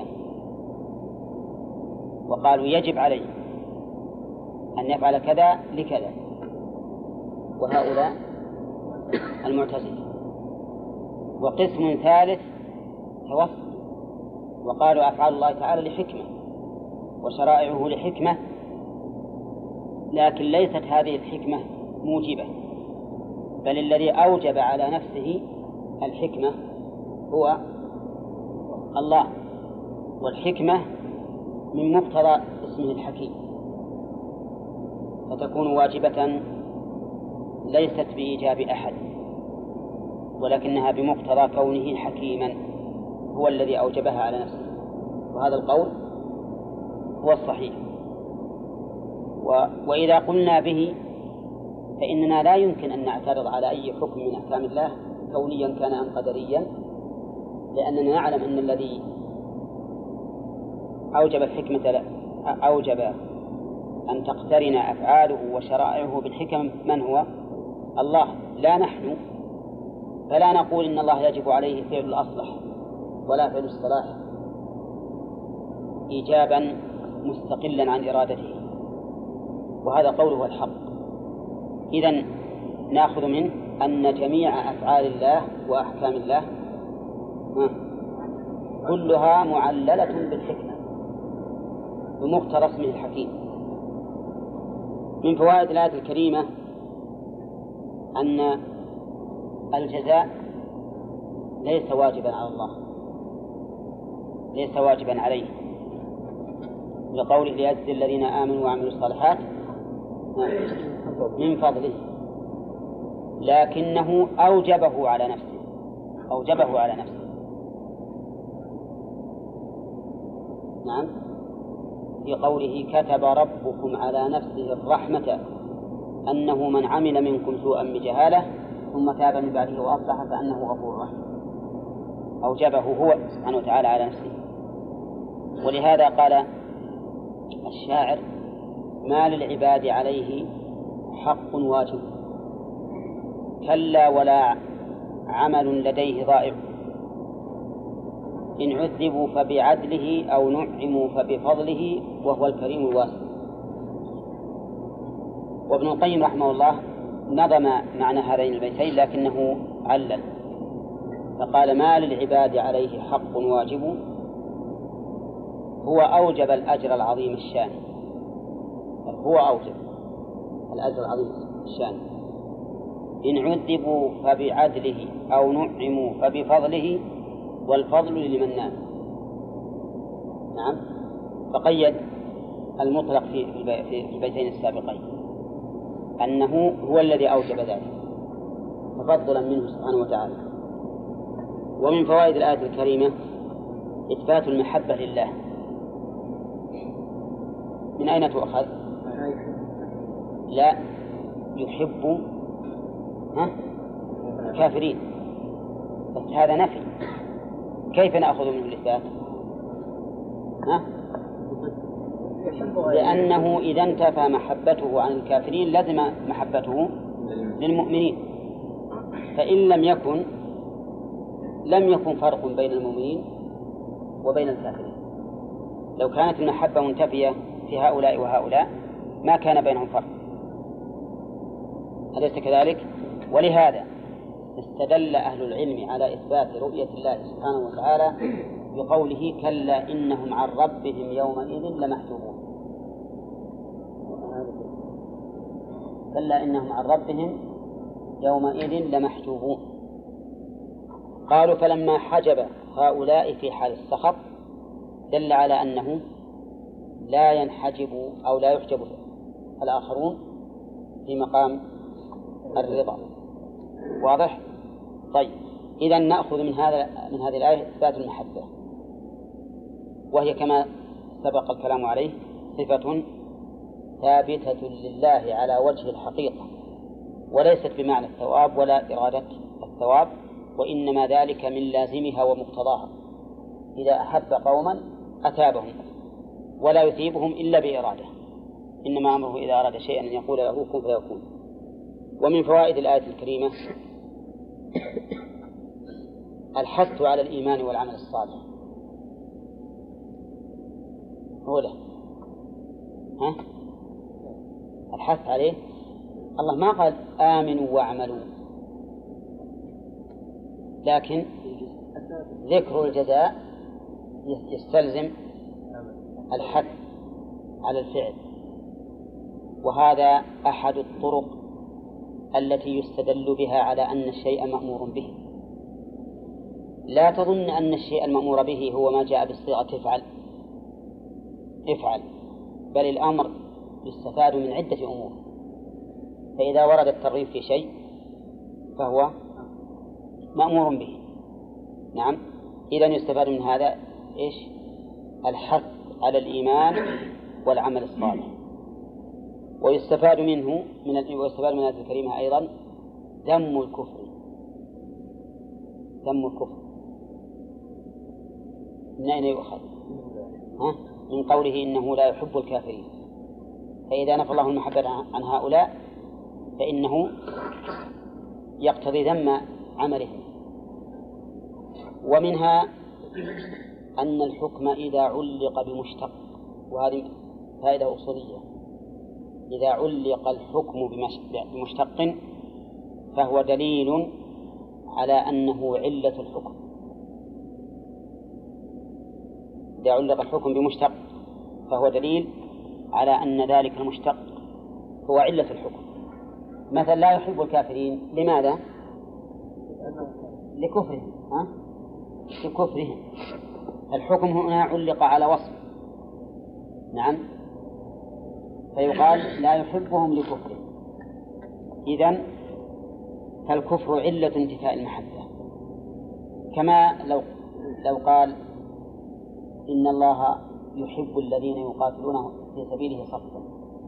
وقالوا يجب عليه أن يفعل كذا لكذا، وهؤلاء المعتزلة. وقسم ثالث توسط وقالوا أفعال الله تعالى لحكمة وشرائعه لحكمة، لكن ليست هذه الحكمة موجبة، بل الذي أوجب على نفسه الحكمة هو الله، والحكمة من مقتضى اسمه الحكيم، فتكون واجبة ليست بإيجاب أحد، ولكنها بمقتضى كونه حكيما هو الذي أوجبها على نفسه. وهذا القول هو الصحيح. وإذا قلنا به فإننا لا يمكن أن نعترض على أي حكم من أحكام الله كونيا كان أم قدريا، لأننا نعلم أن الذي أوجب الحكمة أوجب أن تقترن أفعاله وشرائعه بالحكم من هو؟ الله، لا نحن. فلا نقول إن الله يجب عليه فعل الأصلح ولا فعل الصلاح إيجابا مستقلا عن إرادته، وهذا قوله الحق. إذن نأخذ منه أن جميع أفعال الله وأحكام الله كلها معللة بالحكمة بمقتضى اسمه الحكيم. من فوائد الآية الكريمة أن الجزاء ليس واجبا على الله، ليس واجبا عليه، لقوله ليجزي الذين آمنوا وعملوا الصالحات من فضله، لكنه أوجبه على نفسه، أوجبه على نفسه. نعم، في قوله كتب ربكم على نفسه الرحمة أنه من عمل منكم سوءا بجهالة ثم تاب من بعده وأصلح فأنه غفور رحيم، أوجبه هو سبحانه وتعالى على نفسه. ولهذا قال الشاعر ما للعباد عليه حق واجب كلا ولا عمل لديه ضائع، إن عذبوا فبعدله أو نعموا فبفضله وهو الكريم الواسع. وابن القيم رحمه الله نظم معنى هذين البيتين لكنه علل فقال ما للعباد عليه حق واجب هو أوجب الأجر العظيم الشان، هو أوجب الأجر العظيم الشان، إن عذبوا فبعدله أو نعموا فبفضله والفضل لمن نام. نعم، فقيد المطلق في البيتين السابقين أنه هو الذي أوجب ذلك تفضلا منه سبحانه وتعالى. ومن فوائد الآية الكريمة إثبات المحبة لله. من أين تؤخذ؟ لا يحب الكافرين، بس هذا نفي، كيف نأخذ منه الإثبات؟ لأنه إذا انتفى محبته عن الكافرين لزم محبته للمؤمنين، فإن لم يكن فرق بين المؤمنين وبين الكافرين. لو كانت المحبة منتفية في هؤلاء وهؤلاء ما كان بينهم فرق، أليس كذلك؟ ولهذا استدل أهل العلم على إثبات رؤية الله سبحانه وتعالى بقوله كلا إنهم عن ربهم يومئذ لمحجوبون. كلا إنهم عن ربهم يومئذ لمحجوبون، قالوا فلما حجب هؤلاء في حال السخط دل على أنه لا ينحجب أو لا يحجب الآخرون في مقام الرضا. واضح؟ طيب، إذا نأخذ من هذه الآية إثبات المحبة، وهي كما سبق الكلام عليه صفة ثابتة لله على وجه الحقيقة، وليست بمعنى الثواب ولا إرادة الثواب، وإنما ذلك من لازمها ومقتضاها. إذا أحب قوما أثابهم ولا يثيبهم إلا بإرادة، إنما أمره إذا أراد شيئا أن يقول له كن فيكون. ومن فوائد الآية الكريمة الحث على الإيمان والعمل الصالح. هو له الحث عليه. الله ما قال آمنوا واعملوا، لكن ذكر الجزاء يستلزم الحث على الفعل، وهذا أحد الطرق التي يستدل بها على أن الشيء مأمور به. لا تظن أن الشيء المأمور به هو ما جاء بصيغة افعل، بل الأمر يستفاد من عدة أمور. فإذا ورد الترغيب في شيء فهو مأمور به. نعم، إذا يستفاد من هذا إيش؟ الحث على الإيمان والعمل الصالح. ويستفاد منه من الآية الكريمة أيضا ذم الكفر. من أين يؤخذ؟ من قوله إنه لا يحب الكافرين. فإذا نفى الله المحبة عن هؤلاء فإنه يقتضي ذم عملهم. ومنها أن الحكم إذا علق بمشتق، وهذه فائدة أصولية، إذا علق الحكم بمشتق فهو دليل على أنه علة الحكم. إذا علق الحكم بمشتق فهو دليل على أن ذلك المشتق هو علة الحكم. مثلا لا يحب الكافرين، لماذا؟ لكفرهم. لكفرهم. الحكم هنا علق على وصف، نعم، فيقال لا يحبهم لكفرهم. إذن فالكفر علة انتفاء المحبة، كما لو قال إن الله يحب الذين يقاتلون في سبيله صفا.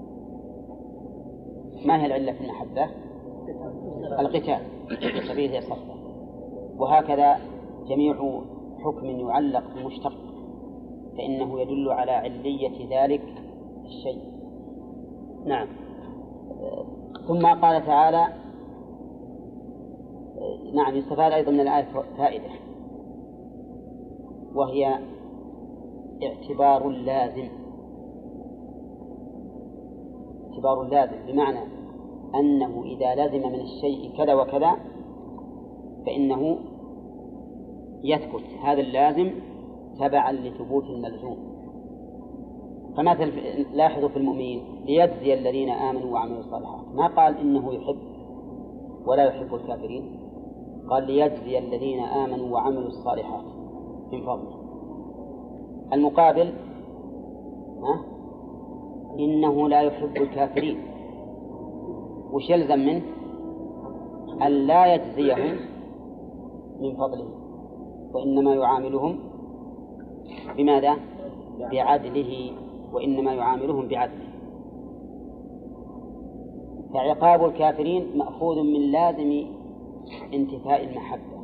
ما هي العلة في المحبة؟ القتال في سبيله صفا. وهكذا جميع حكم يعلق بمشتق فإنه يدل على علية ذلك الشيء. نعم. ثم قال تعالى نعم، يستفاد أيضا من الآية فائدة، وهي اعتبار اللازم. اعتبار اللازم بمعنى أنه إذا لزم من الشيء كذا وكذا فإنه يثبت هذا اللازم تبعا لثبوت الملزوم. فمثل لاحظوا في المؤمنين ليجزي الذين آمنوا وعملوا الصالحات، ما قال إنه يحب ولا يحب الكافرين، قال ليجزي الذين آمنوا وعملوا الصالحات من فضله. المقابل إنه لا يحب الكافرين، وش يلزم منه؟ أن لا يجزيهم من فضله، وإنما يعاملهم بماذا؟ بعدله، وإنما يعاملهم بعدله. فعقاب الكافرين مأخوذ من لازم انتفاء المحبة.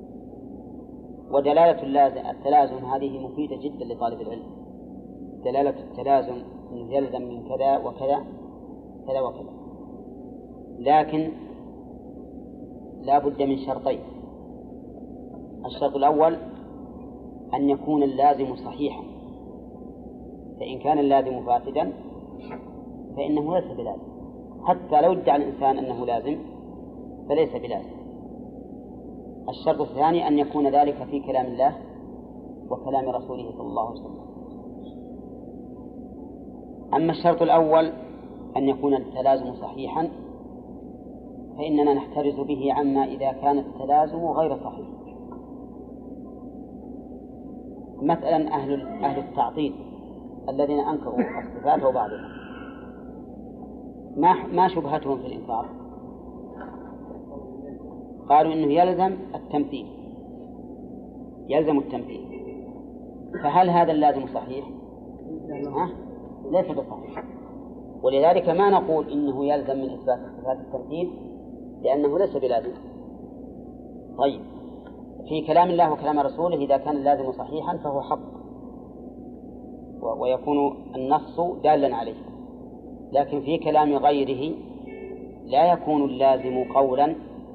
ودلالة التلازم هذه مفيدة جدا لطالب العلم. دلالة التلازم أنه يلزم من كذا وكذا كذا وكذا، لكن لا بد من شرطين. الشرط الأول أن يكون اللازم صحيحا، فإن كان اللازم فاسدا فإنه ليس بلازم، حتى لو ادعى الإنسان أنه لازم فليس بلازم. الشرط الثاني أن يكون ذلك في كلام الله وكلام رسوله صلى الله عليه وسلم. أما الشرط الأول أن يكون التلازم صحيحا فإننا نحترز به عما إذا كان التلازم غير صحيح. مثلا أهل التعطيل الذين أنكروا الصفات وبعضها ما شبهتهم في الإنكار؟ قالوا إنه يلزم التمثيل، يلزم التمثيل. فهل هذا اللازم صحيح؟ ليس بصحيح. ولذلك ما نقول إنه يلزم من إثبات صفات التمثيل لأنه ليس بلازم. طيب، في كلام الله وكلام رسوله إذا كان اللازم صحيحا فهو حق ويكون النص دالا عليه، لكن في كلام غيره لا يكون اللازم قولا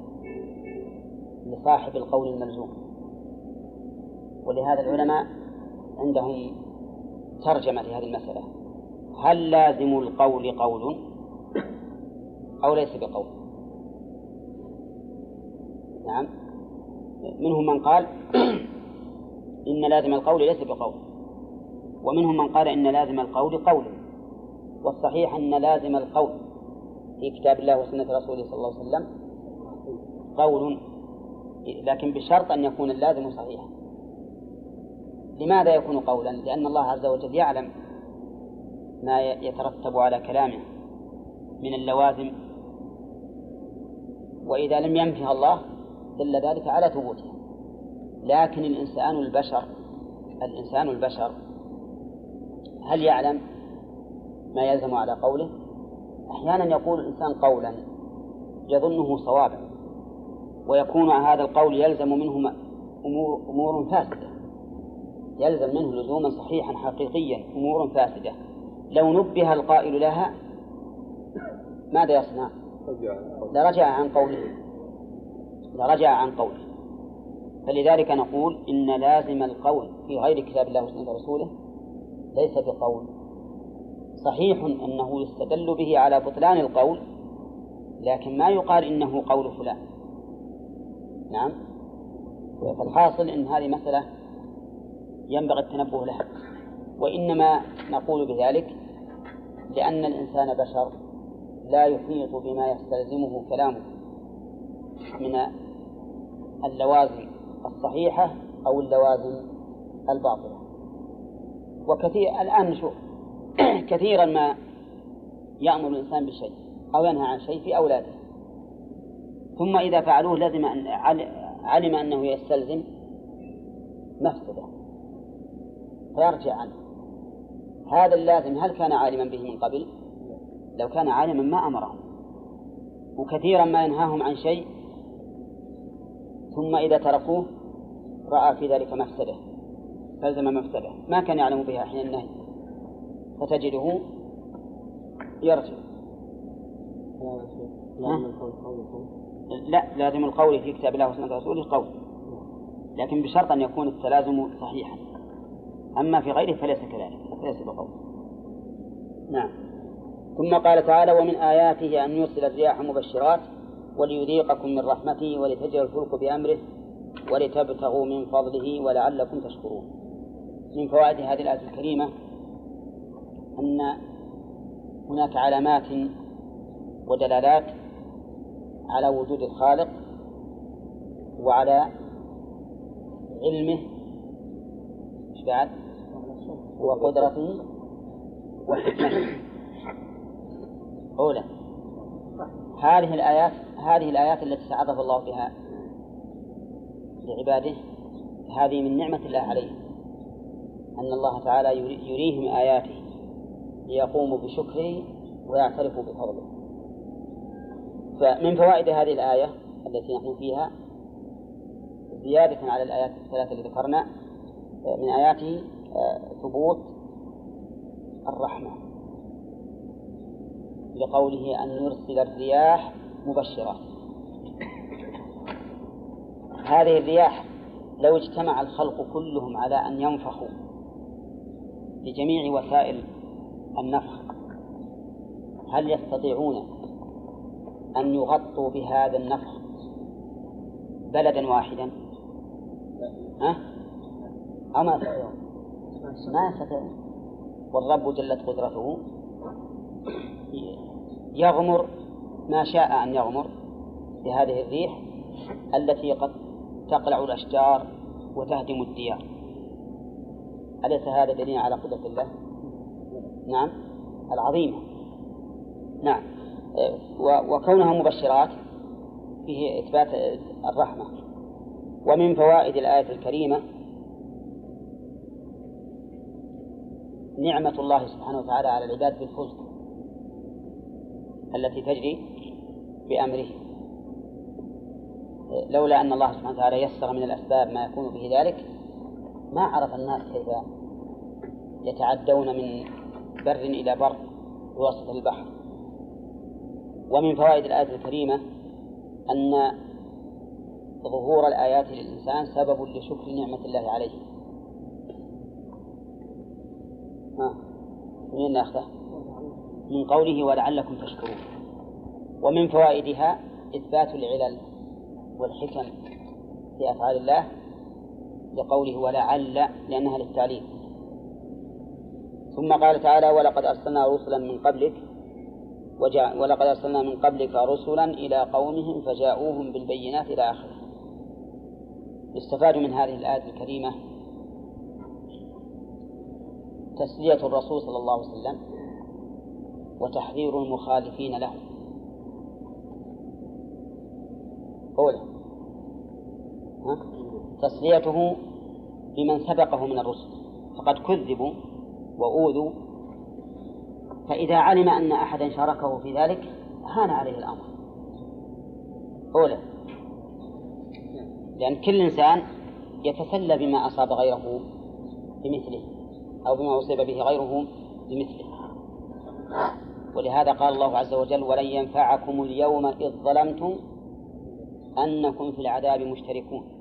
لصاحب القول الملزوم. ولهذا العلماء عندهم ترجمة لهذه المسألة: هل لازم القول قول أو ليس بقول؟ نعم، منهم من قال إن لازم القول ليس بقول، ومنهم من قال إن لازم القول قول. والصحيح أن لازم القول في كتاب الله وسنة رسوله صلى الله عليه وسلم قول، لكن بشرط أن يكون اللازم صحيحا. لماذا يكون قولا؟ لأن الله عز وجل يعلم ما يترتب على كلامه من اللوازم، وإذا لم ينفها الله دل ذلك على ثبوته. لكن الإنسان البشر هل يعلم ما يلزم على قوله؟ أحيانا يقول الإنسان قولا يظنه صوابا، ويكون هذا القول يلزم منه أمور فاسدة، يلزم منه لزوما صحيحا حقيقيا أمور فاسدة. لو نبه القائل لها ماذا يصنع؟ لرجع عن قوله. فلذلك نقول إن لازم القول في غير كتاب الله وسنة رسوله ليس بقول. صحيح أنه يستدل به على بطلان القول، لكن ما يقال إنه قول فلان. نعم. فالحاصل إن هذه مسألة ينبغي التنبه لها، وإنما نقول بذلك لأن الإنسان بشر لا يحيط بما يستلزمه كلامه من اللوازم الصحيحة أو اللوازم الباطلة. وكثير الآن نشوف كثيرا ما يأمر الإنسان بشيء أو ينهى عن شيء في أولاده، ثم إذا فعلوه لازم أن علم أنه يستلزم مفسدة فيرجع عنه. هذا اللازم هل كان عالما به من قبل؟ لو كان عالما ما أمره. وكثيرا ما ينهاهم عن شيء ثم إذا تركوه رأى في ذلك مفسدة فلزم مفسدة ما كان يعلم بها حين النهي، فتجده يرجع. لا، لازم القول في كتاب الله وسنة رسوله قول، لكن بشرط أن يكون التلازم صحيحا. أما في غيره فليس كذلك، فليس بقول. نعم. ثم قال تعالى: ومن آياته أن يرسل الرياح مبشرات وليذيقكم من رحمته ولتجري الفلك بأمره ولتبتغوا من فضله ولعلكم تشكرون. من فوائد هذه الآية الكريمة أن هناك علامات ودلالات على وجود الخالق وعلى علمه بعد وقدرته وحكمته. أولا هذه الآيات التي تعرف الله بها لعباده هذه من نعمة الله عليهم، أن الله تعالى يريهم آياته ليقوموا بشكره ويعترفوا بفضله. فمن فوائد هذه الآية التي نحن فيها زيادة على الآيات الثلاثة التي ذكرنا من آياته ثبوت الرحمة لقوله أن يرسل الرياح مبشرات. هذه الرياح لو اجتمع الخلق كلهم على أن ينفخوا بجميع وسائل النفخ هل يستطيعون أن يغطوا بهذا النفخ بلدا واحدا؟ ما يستطيعون. والرب جلت قدرته يغمر ما شاء أن يغمر بهذه الريح التي قد تقلع الأشجار وتهدم الديار. أليس هذا دليل على قدرة الله؟ نعم العظيمة. نعم. وكونها مبشرات فيه إثبات الرحمة. ومن فوائد الآية الكريمة نعمة الله سبحانه وتعالى على العباد بالفلك التي تجري بأمره. لولا أن الله سبحانه وتعالى يسر من الأسباب ما يكون به ذلك ما عرف الناس كيف يتعدون من بر إلى بر بواسطة البحر. ومن فوائد الآية الكريمة أن ظهور الآيات للإنسان سبب لشكر نعمة الله عليه. منين نأخذه؟ من قوله ولعلكم تشكرون. ومن فوائدها إثبات العلل والحكم في أفعال الله لقوله ولعل لأنها للتعليم. ثم قال تعالى ولقد أرسلنا رسلا من قبلك رسلا إلى قومهم فجاءوهم بالبينات إلى آخره. يستفاد من هذه الآية الكريمة تسلية الرسول صلى الله عليه وسلم وتحذير المخالفين له. أولا تسليته بمن سبقه من الرسل فقد كذبوا وأوذوا، فإذا علم أن أحدا شاركه في ذلك هان عليه الأمر. أولا لأن كل إنسان يتسلى بما أصاب غيره بمثله أو بما أصيب به غيره بمثله. ولهذا قال الله عز وجل ولن ينفعكم اليوم إذ ظلمتم أنكم في العذاب مشتركون.